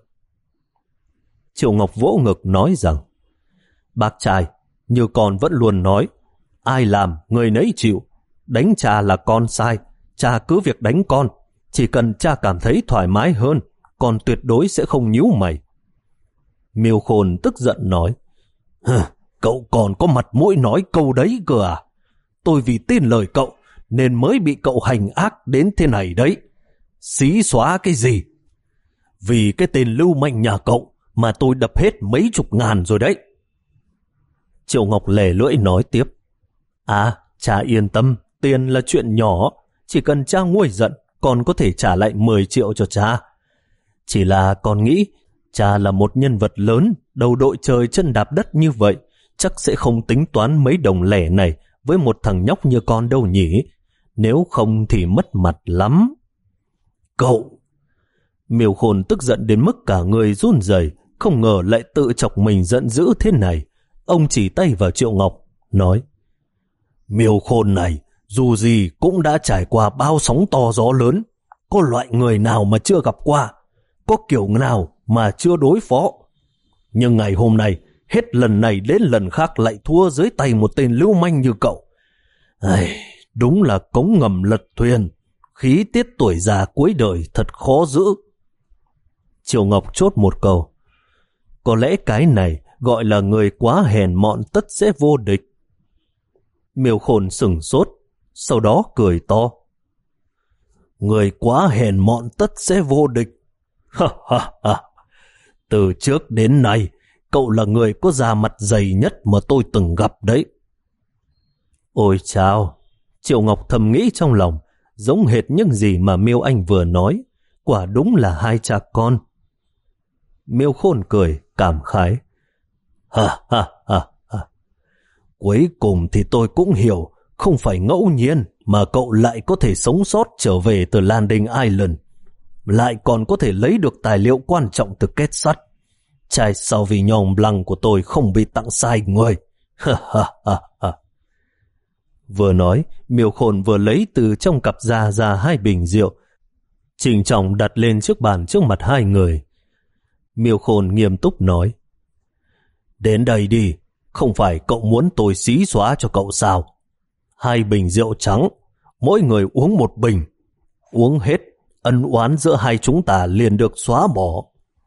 Triệu Ngọc vỗ ngực nói rằng, bác trai, như con vẫn luôn nói, ai làm người nấy chịu. Đánh cha là con sai, cha cứ việc đánh con. Chỉ cần cha cảm thấy thoải mái hơn, con tuyệt đối sẽ không nhíu mày. Miêu Khôn tức giận nói, cậu còn có mặt mũi nói câu đấy cơ à? Tôi vì tin lời cậu nên mới bị cậu hành ác đến thế này đấy. Xí xóa cái gì? Vì cái tên lưu manh nhà cậu mà tôi đập hết mấy chục ngàn rồi đấy. Triệu Ngọc lè lưỡi nói tiếp, à, cha yên tâm, tiền là chuyện nhỏ, chỉ cần cha nguôi giận, con có thể trả lại mười triệu cho cha. Chỉ là con nghĩ, cha là một nhân vật lớn, đầu đội trời chân đạp đất như vậy, chắc sẽ không tính toán mấy đồng lẻ này với một thằng nhóc như con đâu nhỉ. Nếu không thì mất mặt lắm. Cậu! Miêu Khôn tức giận đến mức cả người run rẩy, không ngờ lại tự chọc mình giận dữ thế này. Ông chỉ tay vào Triệu Ngọc, nói, Miêu Khôn này, dù gì cũng đã trải qua bao sóng to gió lớn. Có loại người nào mà chưa gặp qua, có kiểu nào mà chưa đối phó. Nhưng ngày hôm nay, hết lần này đến lần khác lại thua dưới tay một tên lưu manh như cậu. Ai, đúng là cống ngầm lật thuyền, khí tiết tuổi già cuối đời thật khó giữ. Triệu Ngọc chốt một câu, có lẽ cái này gọi là người quá hèn mọn tất sẽ vô địch. Miêu Khôn sửng sốt, sau đó cười to. Người quá hèn mọn tất sẽ vô địch. Ha ha ha. Từ trước đến nay, cậu là người có da mặt dày nhất mà tôi từng gặp đấy. Ôi chao! Triệu Ngọc thầm nghĩ trong lòng, giống hệt những gì mà Miêu Anh vừa nói, quả đúng là hai cha con. Miêu Khôn cười, cảm khái. Ha ha ha ha. Cuối cùng thì tôi cũng hiểu, không phải ngẫu nhiên mà cậu lại có thể sống sót trở về từ Landing Island, lại còn có thể lấy được tài liệu quan trọng từ kết sắt. Chai Sauvignon Blanc của tôi không bị tặng sai người. Ha ha ha ha. Vừa nói, Miêu Khôn vừa lấy từ trong cặp da ra hai bình rượu, trịnh trọng đặt lên trước bàn trước mặt hai người. Miêu Khôn nghiêm túc nói, đến đây đi, không phải cậu muốn tôi xí xóa cho cậu sao? Hai bình rượu trắng, mỗi người uống một bình. Uống hết, ân oán giữa hai chúng ta liền được xóa bỏ.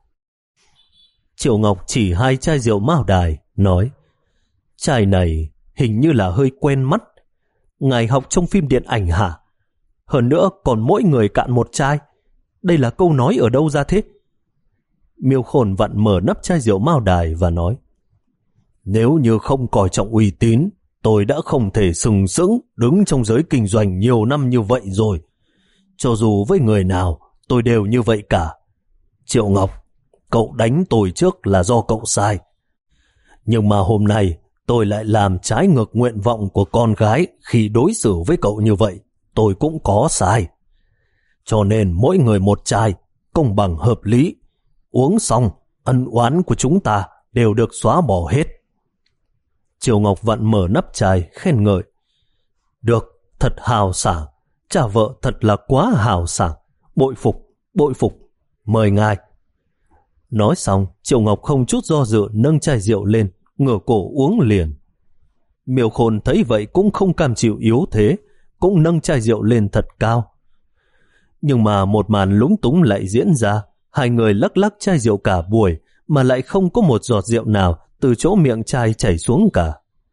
Triệu Ngọc chỉ hai chai rượu Mao Đài, nói, chai này hình như là hơi quen mắt. Ngài học trong phim điện ảnh hả? Hơn nữa còn mỗi người cạn một chai. Đây là câu nói ở đâu ra thế? Miêu Khôn vặn mở nắp chai rượu Mao Đài và nói, nếu như không coi trọng uy tín, tôi đã không thể sừng sững đứng trong giới kinh doanh nhiều năm như vậy rồi. Cho dù với người nào, tôi đều như vậy cả. Triệu Ngọc, cậu đánh tôi trước là do cậu sai. Nhưng mà hôm nay, tôi lại làm trái ngược nguyện vọng của con gái khi đối xử với cậu như vậy. tôi cũng có sai. Cho nên mỗi người một chai, công bằng hợp lý. Uống xong, ân oán của chúng ta đều được xóa bỏ hết. Triệu Ngọc Vận mở nắp chai, khen ngợi. Được, thật hào sảng. Cha vợ thật là quá hào sảng. Bội phục, bội phục. Mời ngài. Nói xong, Triệu Ngọc không chút do dự nâng chai rượu lên, ngửa cổ uống liền. Miêu Khôn thấy vậy cũng không cam chịu yếu thế, cũng nâng chai rượu lên thật cao. Nhưng mà một màn lúng túng lại diễn ra, hai người lắc lắc chai rượu cả buổi mà lại không có một giọt rượu nào từ chỗ miệng chai chảy xuống cả.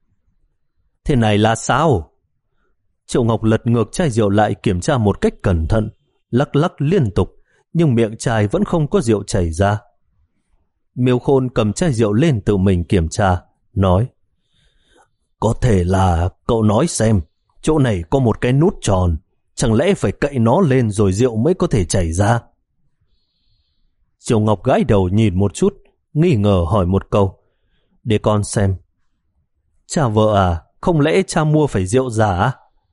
Thế này là sao? Triệu Ngọc lật ngược chai rượu lại kiểm tra một cách cẩn thận, lắc lắc liên tục, nhưng miệng chai vẫn không có rượu chảy ra. Miêu Khôn cầm chai rượu lên tự mình kiểm tra, nói: Có thể là cậu nói xem, chỗ này có một cái nút tròn, chẳng lẽ phải cậy nó lên rồi rượu mới có thể chảy ra? Triệu Ngọc gãi đầu nhìn một chút, nghi ngờ hỏi một câu: Để con xem. Cha vợ à, không lẽ cha mua phải rượu giả?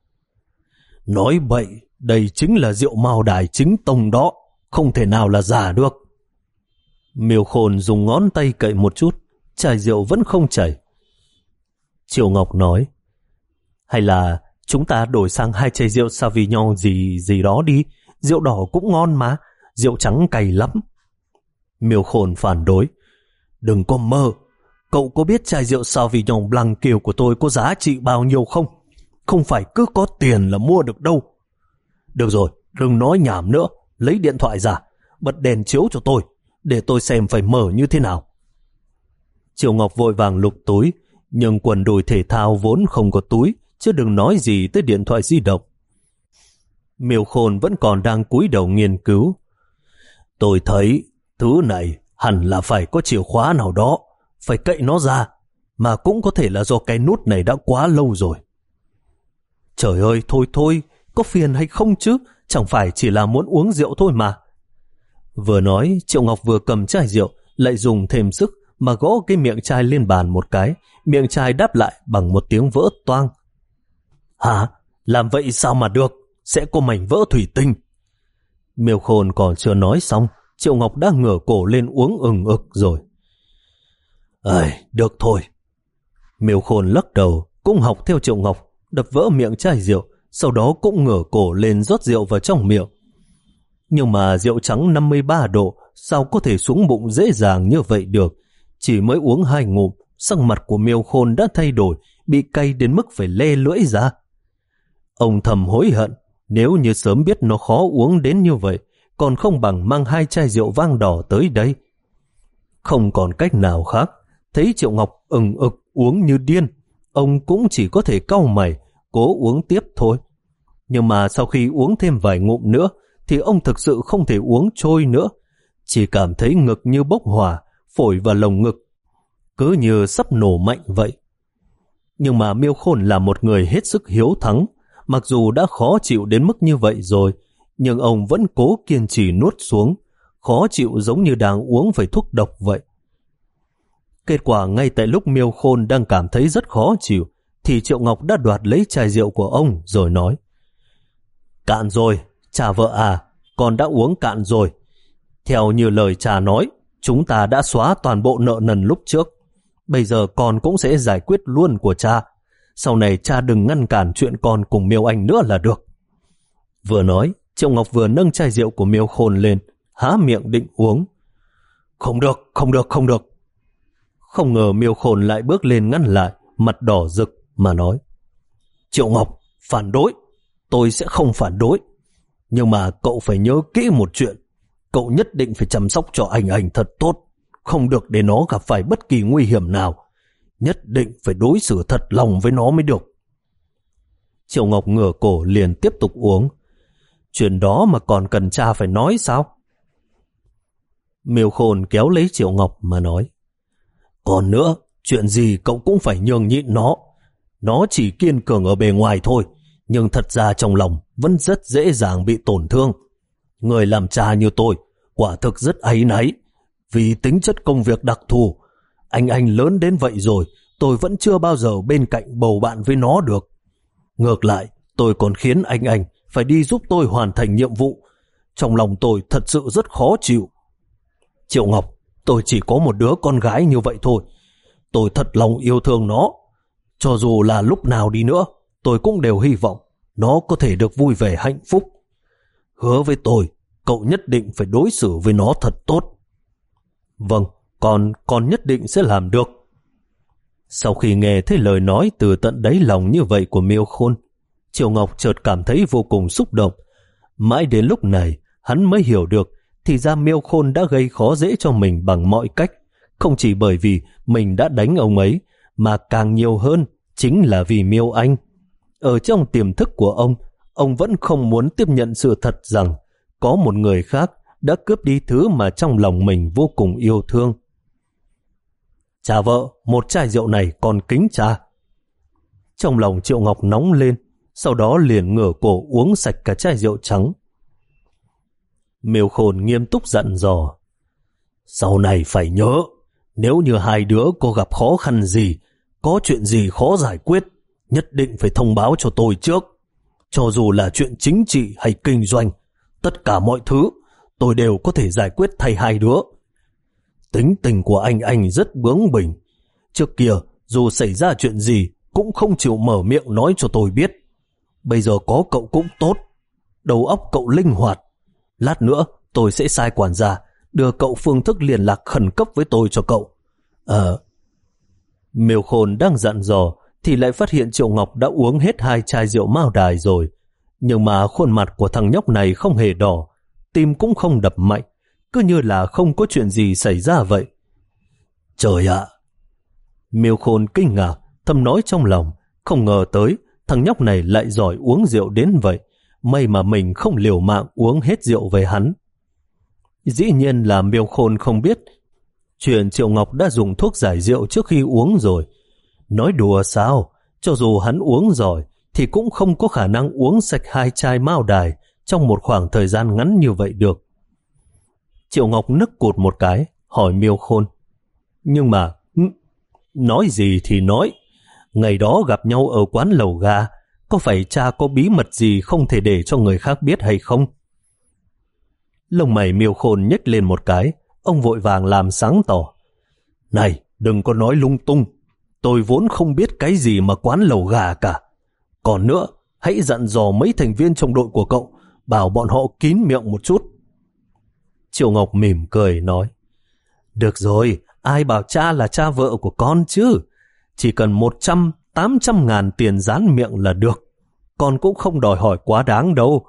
Nói bậy, đây chính là rượu Mao Đài chính tông đó, không thể nào là giả được. Miêu Khôn dùng ngón tay cậy một chút, chai rượu vẫn không chảy. Triệu Ngọc nói: Hay là chúng ta đổi sang hai chai rượu Sauvignon gì gì đó đi, rượu đỏ cũng ngon mà, rượu trắng cay lắm. Miêu Khôn phản đối: Đừng có mơ, cậu có biết chai rượu Sauvignon Blanc kiều của tôi có giá trị bao nhiêu không? Không phải cứ có tiền là mua được đâu. Được rồi, đừng nói nhảm nữa, lấy điện thoại ra, bật đèn chiếu cho tôi, để tôi xem phải mở như thế nào. Triệu Ngọc vội vàng lục túi, nhưng quần đùi thể thao vốn không có túi, chứ đừng nói gì tới điện thoại di động. Miêu Khôn vẫn còn đang cúi đầu nghiên cứu. Tôi thấy thứ này hẳn là phải có chìa khóa nào đó, phải cậy nó ra, mà cũng có thể là do cái nút này đã quá lâu rồi. Trời ơi, thôi thôi, có phiền hay không chứ, chẳng phải chỉ là muốn uống rượu thôi mà. Vừa nói, Triệu Ngọc vừa cầm chai rượu, lại dùng thêm sức mà gõ cái miệng chai lên bàn một cái, miệng chai đáp lại bằng một tiếng vỡ toang. Hả? Làm vậy sao mà được? Sẽ có mảnh vỡ thủy tinh. Miêu Khôn còn chưa nói xong, Triệu Ngọc đã ngửa cổ lên uống ừng ực rồi. Ây, được thôi. Miêu Khôn lắc đầu, cũng học theo Triệu Ngọc, đập vỡ miệng chai rượu, sau đó cũng ngửa cổ lên rót rượu vào trong miệng. Nhưng mà rượu trắng năm mươi ba độ sao có thể xuống bụng dễ dàng như vậy được? Chỉ mới uống hai ngụm, sắc mặt của Miêu Khôn đã thay đổi, bị cay đến mức phải le lưỡi ra. Ông thầm hối hận, nếu như sớm biết nó khó uống đến như vậy, còn không bằng mang hai chai rượu vang đỏ tới đây. Không còn cách nào khác, thấy Triệu Ngọc ừng ực uống như điên, ông cũng chỉ có thể cau mày, cố uống tiếp thôi. Nhưng mà sau khi uống thêm vài ngụm nữa, thì ông thực sự không thể uống trôi nữa, chỉ cảm thấy ngực như bốc hỏa, phổi và lồng ngực cứ như sắp nổ mạnh vậy. Nhưng mà Miêu Khôn là một người hết sức hiếu thắng, mặc dù đã khó chịu đến mức như vậy rồi, nhưng ông vẫn cố kiên trì nuốt xuống, khó chịu giống như đang uống phải thuốc độc vậy. Kết quả ngay tại lúc Miêu Khôn đang cảm thấy rất khó chịu, thì Triệu Ngọc đã đoạt lấy chai rượu của ông rồi nói: Cạn rồi, cha vợ à, con đã uống cạn rồi. Theo như lời cha nói, chúng ta đã xóa toàn bộ nợ nần lúc trước. Bây giờ con cũng sẽ giải quyết luôn của cha. Sau này cha đừng ngăn cản chuyện con cùng Miêu Anh nữa là được. Vừa nói, Triệu Ngọc vừa nâng chai rượu của Miêu Khôn lên, há miệng định uống. Không được, không được, không được. Không ngờ Miêu Khôn lại bước lên ngăn lại, mặt đỏ rực mà nói: Triệu Ngọc, phản đối. Tôi sẽ không phản đối. Nhưng mà cậu phải nhớ kỹ một chuyện. Cậu nhất định phải chăm sóc cho anh anh thật tốt, không được để nó gặp phải bất kỳ nguy hiểm nào. Nhất định phải đối xử thật lòng với nó mới được. Triệu Ngọc ngửa cổ liền tiếp tục uống. Chuyện đó mà còn cần cha phải nói sao? Miêu Khôn kéo lấy Triệu Ngọc mà nói: Còn nữa, chuyện gì cậu cũng phải nhường nhịn nó. Nó chỉ kiên cường ở bề ngoài thôi, nhưng thật ra trong lòng vẫn rất dễ dàng bị tổn thương. Người làm cha như tôi quả thực rất áy náy, vì tính chất công việc đặc thù. Anh anh lớn đến vậy rồi, tôi vẫn chưa bao giờ bên cạnh bầu bạn với nó được. Ngược lại, tôi còn khiến anh anh phải đi giúp tôi hoàn thành nhiệm vụ. Trong lòng tôi thật sự rất khó chịu. Triệu Ngọc, tôi chỉ có một đứa con gái như vậy thôi. Tôi thật lòng yêu thương nó. Cho dù là lúc nào đi nữa, tôi cũng đều hy vọng nó có thể được vui vẻ hạnh phúc. Hứa với tôi, cậu nhất định phải đối xử với nó thật tốt. Vâng, con, con nhất định sẽ làm được. Sau khi nghe thấy lời nói từ tận đáy lòng như vậy của Miêu Khôn, Triệu Ngọc chợt cảm thấy vô cùng xúc động. Mãi đến lúc này, hắn mới hiểu được thì ra Miêu Khôn đã gây khó dễ cho mình bằng mọi cách, không chỉ bởi vì mình đã đánh ông ấy, mà càng nhiều hơn chính là vì Miêu Anh. Ở trong tiềm thức của ông, ông vẫn không muốn tiếp nhận sự thật rằng có một người khác đã cướp đi thứ mà trong lòng mình vô cùng yêu thương. Cha vợ, một chai rượu này còn kính cha. Trong lòng Triệu Ngọc nóng lên, sau đó liền ngửa cổ uống sạch cả chai rượu trắng. Miêu Khôn nghiêm túc dặn dò, sau này phải nhớ, nếu như hai đứa có gặp khó khăn gì, có chuyện gì khó giải quyết, nhất định phải thông báo cho tôi trước. Cho dù là chuyện chính trị hay kinh doanh, tất cả mọi thứ tôi đều có thể giải quyết thay hai đứa. Tính tình của anh anh rất bướng bỉnh. Trước kia, dù xảy ra chuyện gì, cũng không chịu mở miệng nói cho tôi biết. Bây giờ có cậu cũng tốt. Đầu óc cậu linh hoạt. Lát nữa, tôi sẽ sai quản gia, đưa cậu phương thức liên lạc khẩn cấp với tôi cho cậu. Ờ... Miêu Khôn đang dặn dò, thì lại phát hiện Triệu Ngọc đã uống hết hai chai rượu Mao Đài rồi. Nhưng mà khuôn mặt của thằng nhóc này không hề đỏ, tim cũng không đập mạnh, cứ như là không có chuyện gì xảy ra vậy. Trời ạ! Miêu Khôn kinh ngạc, thầm nói trong lòng, không ngờ tới thằng nhóc này lại giỏi uống rượu đến vậy, may mà mình không liều mạng uống hết rượu với hắn. Dĩ nhiên là Miêu Khôn không biết chuyện Triệu Ngọc đã dùng thuốc giải rượu trước khi uống rồi. Nói đùa sao, cho dù hắn uống giỏi thì cũng không có khả năng uống sạch hai chai Mao Đài trong một khoảng thời gian ngắn như vậy được. Triệu Ngọc nức cụt một cái, hỏi Miêu Khôn. Nhưng mà, nói gì thì nói, ngày đó gặp nhau ở quán lẩu gà, có phải cha có bí mật gì không thể để cho người khác biết hay không? Lông mày Miêu Khôn nhếch lên một cái, ông vội vàng làm sáng tỏ. Này, đừng có nói lung tung, tôi vốn không biết cái gì mà quán lẩu gà cả. Còn nữa, hãy dặn dò mấy thành viên trong đội của cậu, bảo bọn họ kín miệng một chút. Triệu Ngọc mỉm cười nói, được rồi, ai bảo cha là cha vợ của con chứ? Chỉ cần một trăm, tám trăm ngàn tiền dán miệng là được. Con cũng không đòi hỏi quá đáng đâu.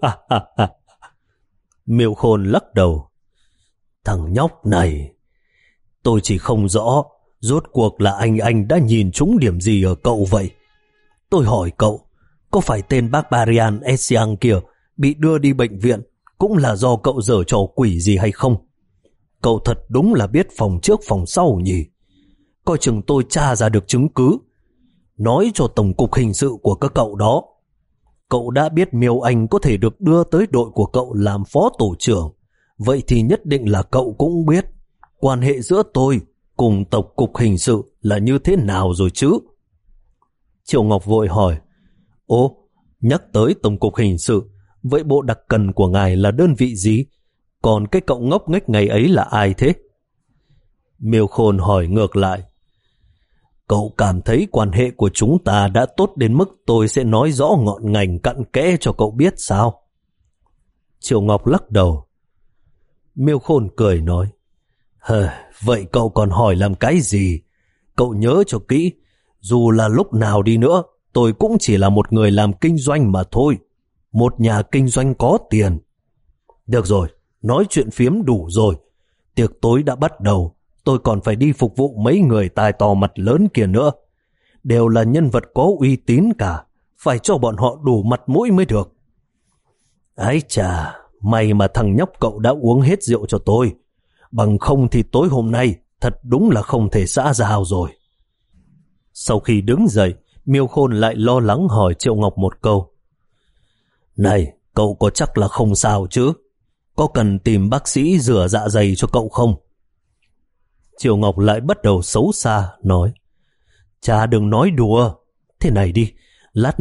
Miêu Khôn lắc đầu. Thằng nhóc này, tôi chỉ không rõ, rốt cuộc là anh anh đã nhìn trúng điểm gì ở cậu vậy? Tôi hỏi cậu, có phải tên Barbarian Esiang kia bị đưa đi bệnh viện cũng là do cậu giở trò quỷ gì hay không? Cậu thật đúng là biết phòng trước phòng sau nhỉ? Coi chừng tôi tra ra được chứng cứ, nói cho tổng cục hình sự của các cậu đó. Cậu đã biết Miêu Anh có thể được đưa tới đội của cậu làm phó tổ trưởng, vậy thì nhất định là cậu cũng biết quan hệ giữa tôi cùng tổng cục hình sự là như thế nào rồi chứ? Triệu Ngọc vội hỏi, ô, nhắc tới tổng cục hình sự, vậy bộ đặc cần của ngài là đơn vị gì? Còn cái cậu ngốc nghếch ngày ấy là ai thế? Miêu Khôn hỏi ngược lại, cậu cảm thấy quan hệ của chúng ta đã tốt đến mức tôi sẽ nói rõ ngọn ngành cặn kẽ cho cậu biết sao? Triệu Ngọc lắc đầu. Miêu Khôn cười nói, hờ, vậy cậu còn hỏi làm cái gì? Cậu nhớ cho kỹ, dù là lúc nào đi nữa, tôi cũng chỉ là một người làm kinh doanh mà thôi. Một nhà kinh doanh có tiền. Được rồi, nói chuyện phiếm đủ rồi. Tiệc tối đã bắt đầu, tôi còn phải đi phục vụ mấy người tài to mặt lớn kia nữa. Đều là nhân vật có uy tín cả, phải cho bọn họ đủ mặt mũi mới được. Ái chà, may mà thằng nhóc cậu đã uống hết rượu cho tôi. Bằng không thì tối hôm nay thật đúng là không thể xã giao rồi. Sau khi đứng dậy, Miêu Khôn lại lo lắng hỏi Triệu Ngọc một câu. Này, cậu có chắc là không sao chứ? Có cần tìm bác sĩ rửa dạ dày cho cậu không? Triệu Ngọc lại bắt đầu xấu xa, nói, cha đừng nói đùa. Thế này đi, lát nữa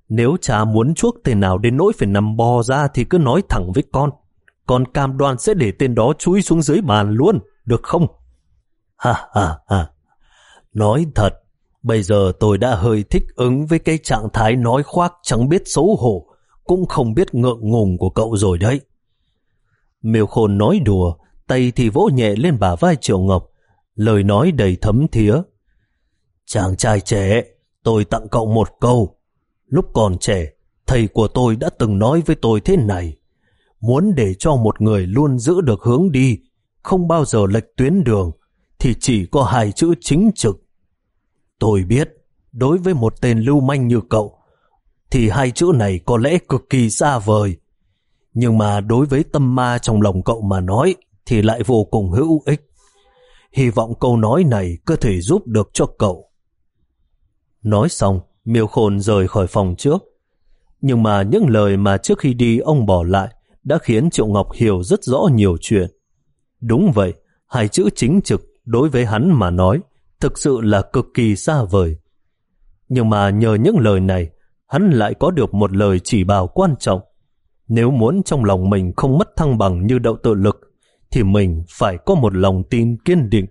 Nếu cha muốn chuốc tên nào đến nỗi phải nằm bò ra thì cứ nói thẳng với con. Con cam đoan sẽ để tên đó chúi xuống dưới bàn luôn, được không? Ha ha ha. Nói thật, bây giờ tôi đã hơi thích ứng với cái trạng thái nói khoác chẳng biết xấu hổ, cũng không biết ngượng ngùng của cậu rồi đấy. Miêu Khôn nói đùa, tay thì vỗ nhẹ lên bả vai Triệu Ngọc, lời nói đầy thấm thía. Chàng trai trẻ, tôi tặng cậu một câu. Lúc còn trẻ, thầy của tôi đã từng nói với tôi thế này: muốn để cho một người luôn giữ được hướng đi, không bao giờ lệch tuyến đường, thì chỉ có hai chữ chính trực. Tôi biết, đối với một tên lưu manh như cậu, thì hai chữ này có lẽ cực kỳ xa vời. Nhưng mà đối với tâm ma trong lòng cậu mà nói, thì lại vô cùng hữu ích. Hy vọng câu nói này có thể giúp được cho cậu. Nói xong, Miêu Khôn rời khỏi phòng trước. Nhưng mà những lời mà trước khi đi ông bỏ lại đã khiến Triệu Ngọc hiểu rất rõ nhiều chuyện. Đúng vậy, hai chữ chính trực đối với hắn mà nói thực sự là cực kỳ xa vời. Nhưng mà nhờ những lời này, hắn lại có được một lời chỉ bảo quan trọng. Nếu muốn trong lòng mình không mất thăng bằng như Đậu Tự Lực, thì mình phải có một lòng tin kiên định.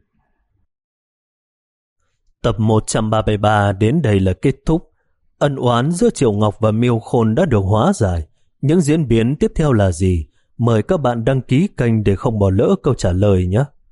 Tập một trăm ba mươi ba đến đây là kết thúc. Ân oán giữa Triệu Ngọc và Miêu Khôn đã được hóa giải. Những diễn biến tiếp theo là gì? Mời các bạn đăng ký kênh để không bỏ lỡ câu trả lời nhé.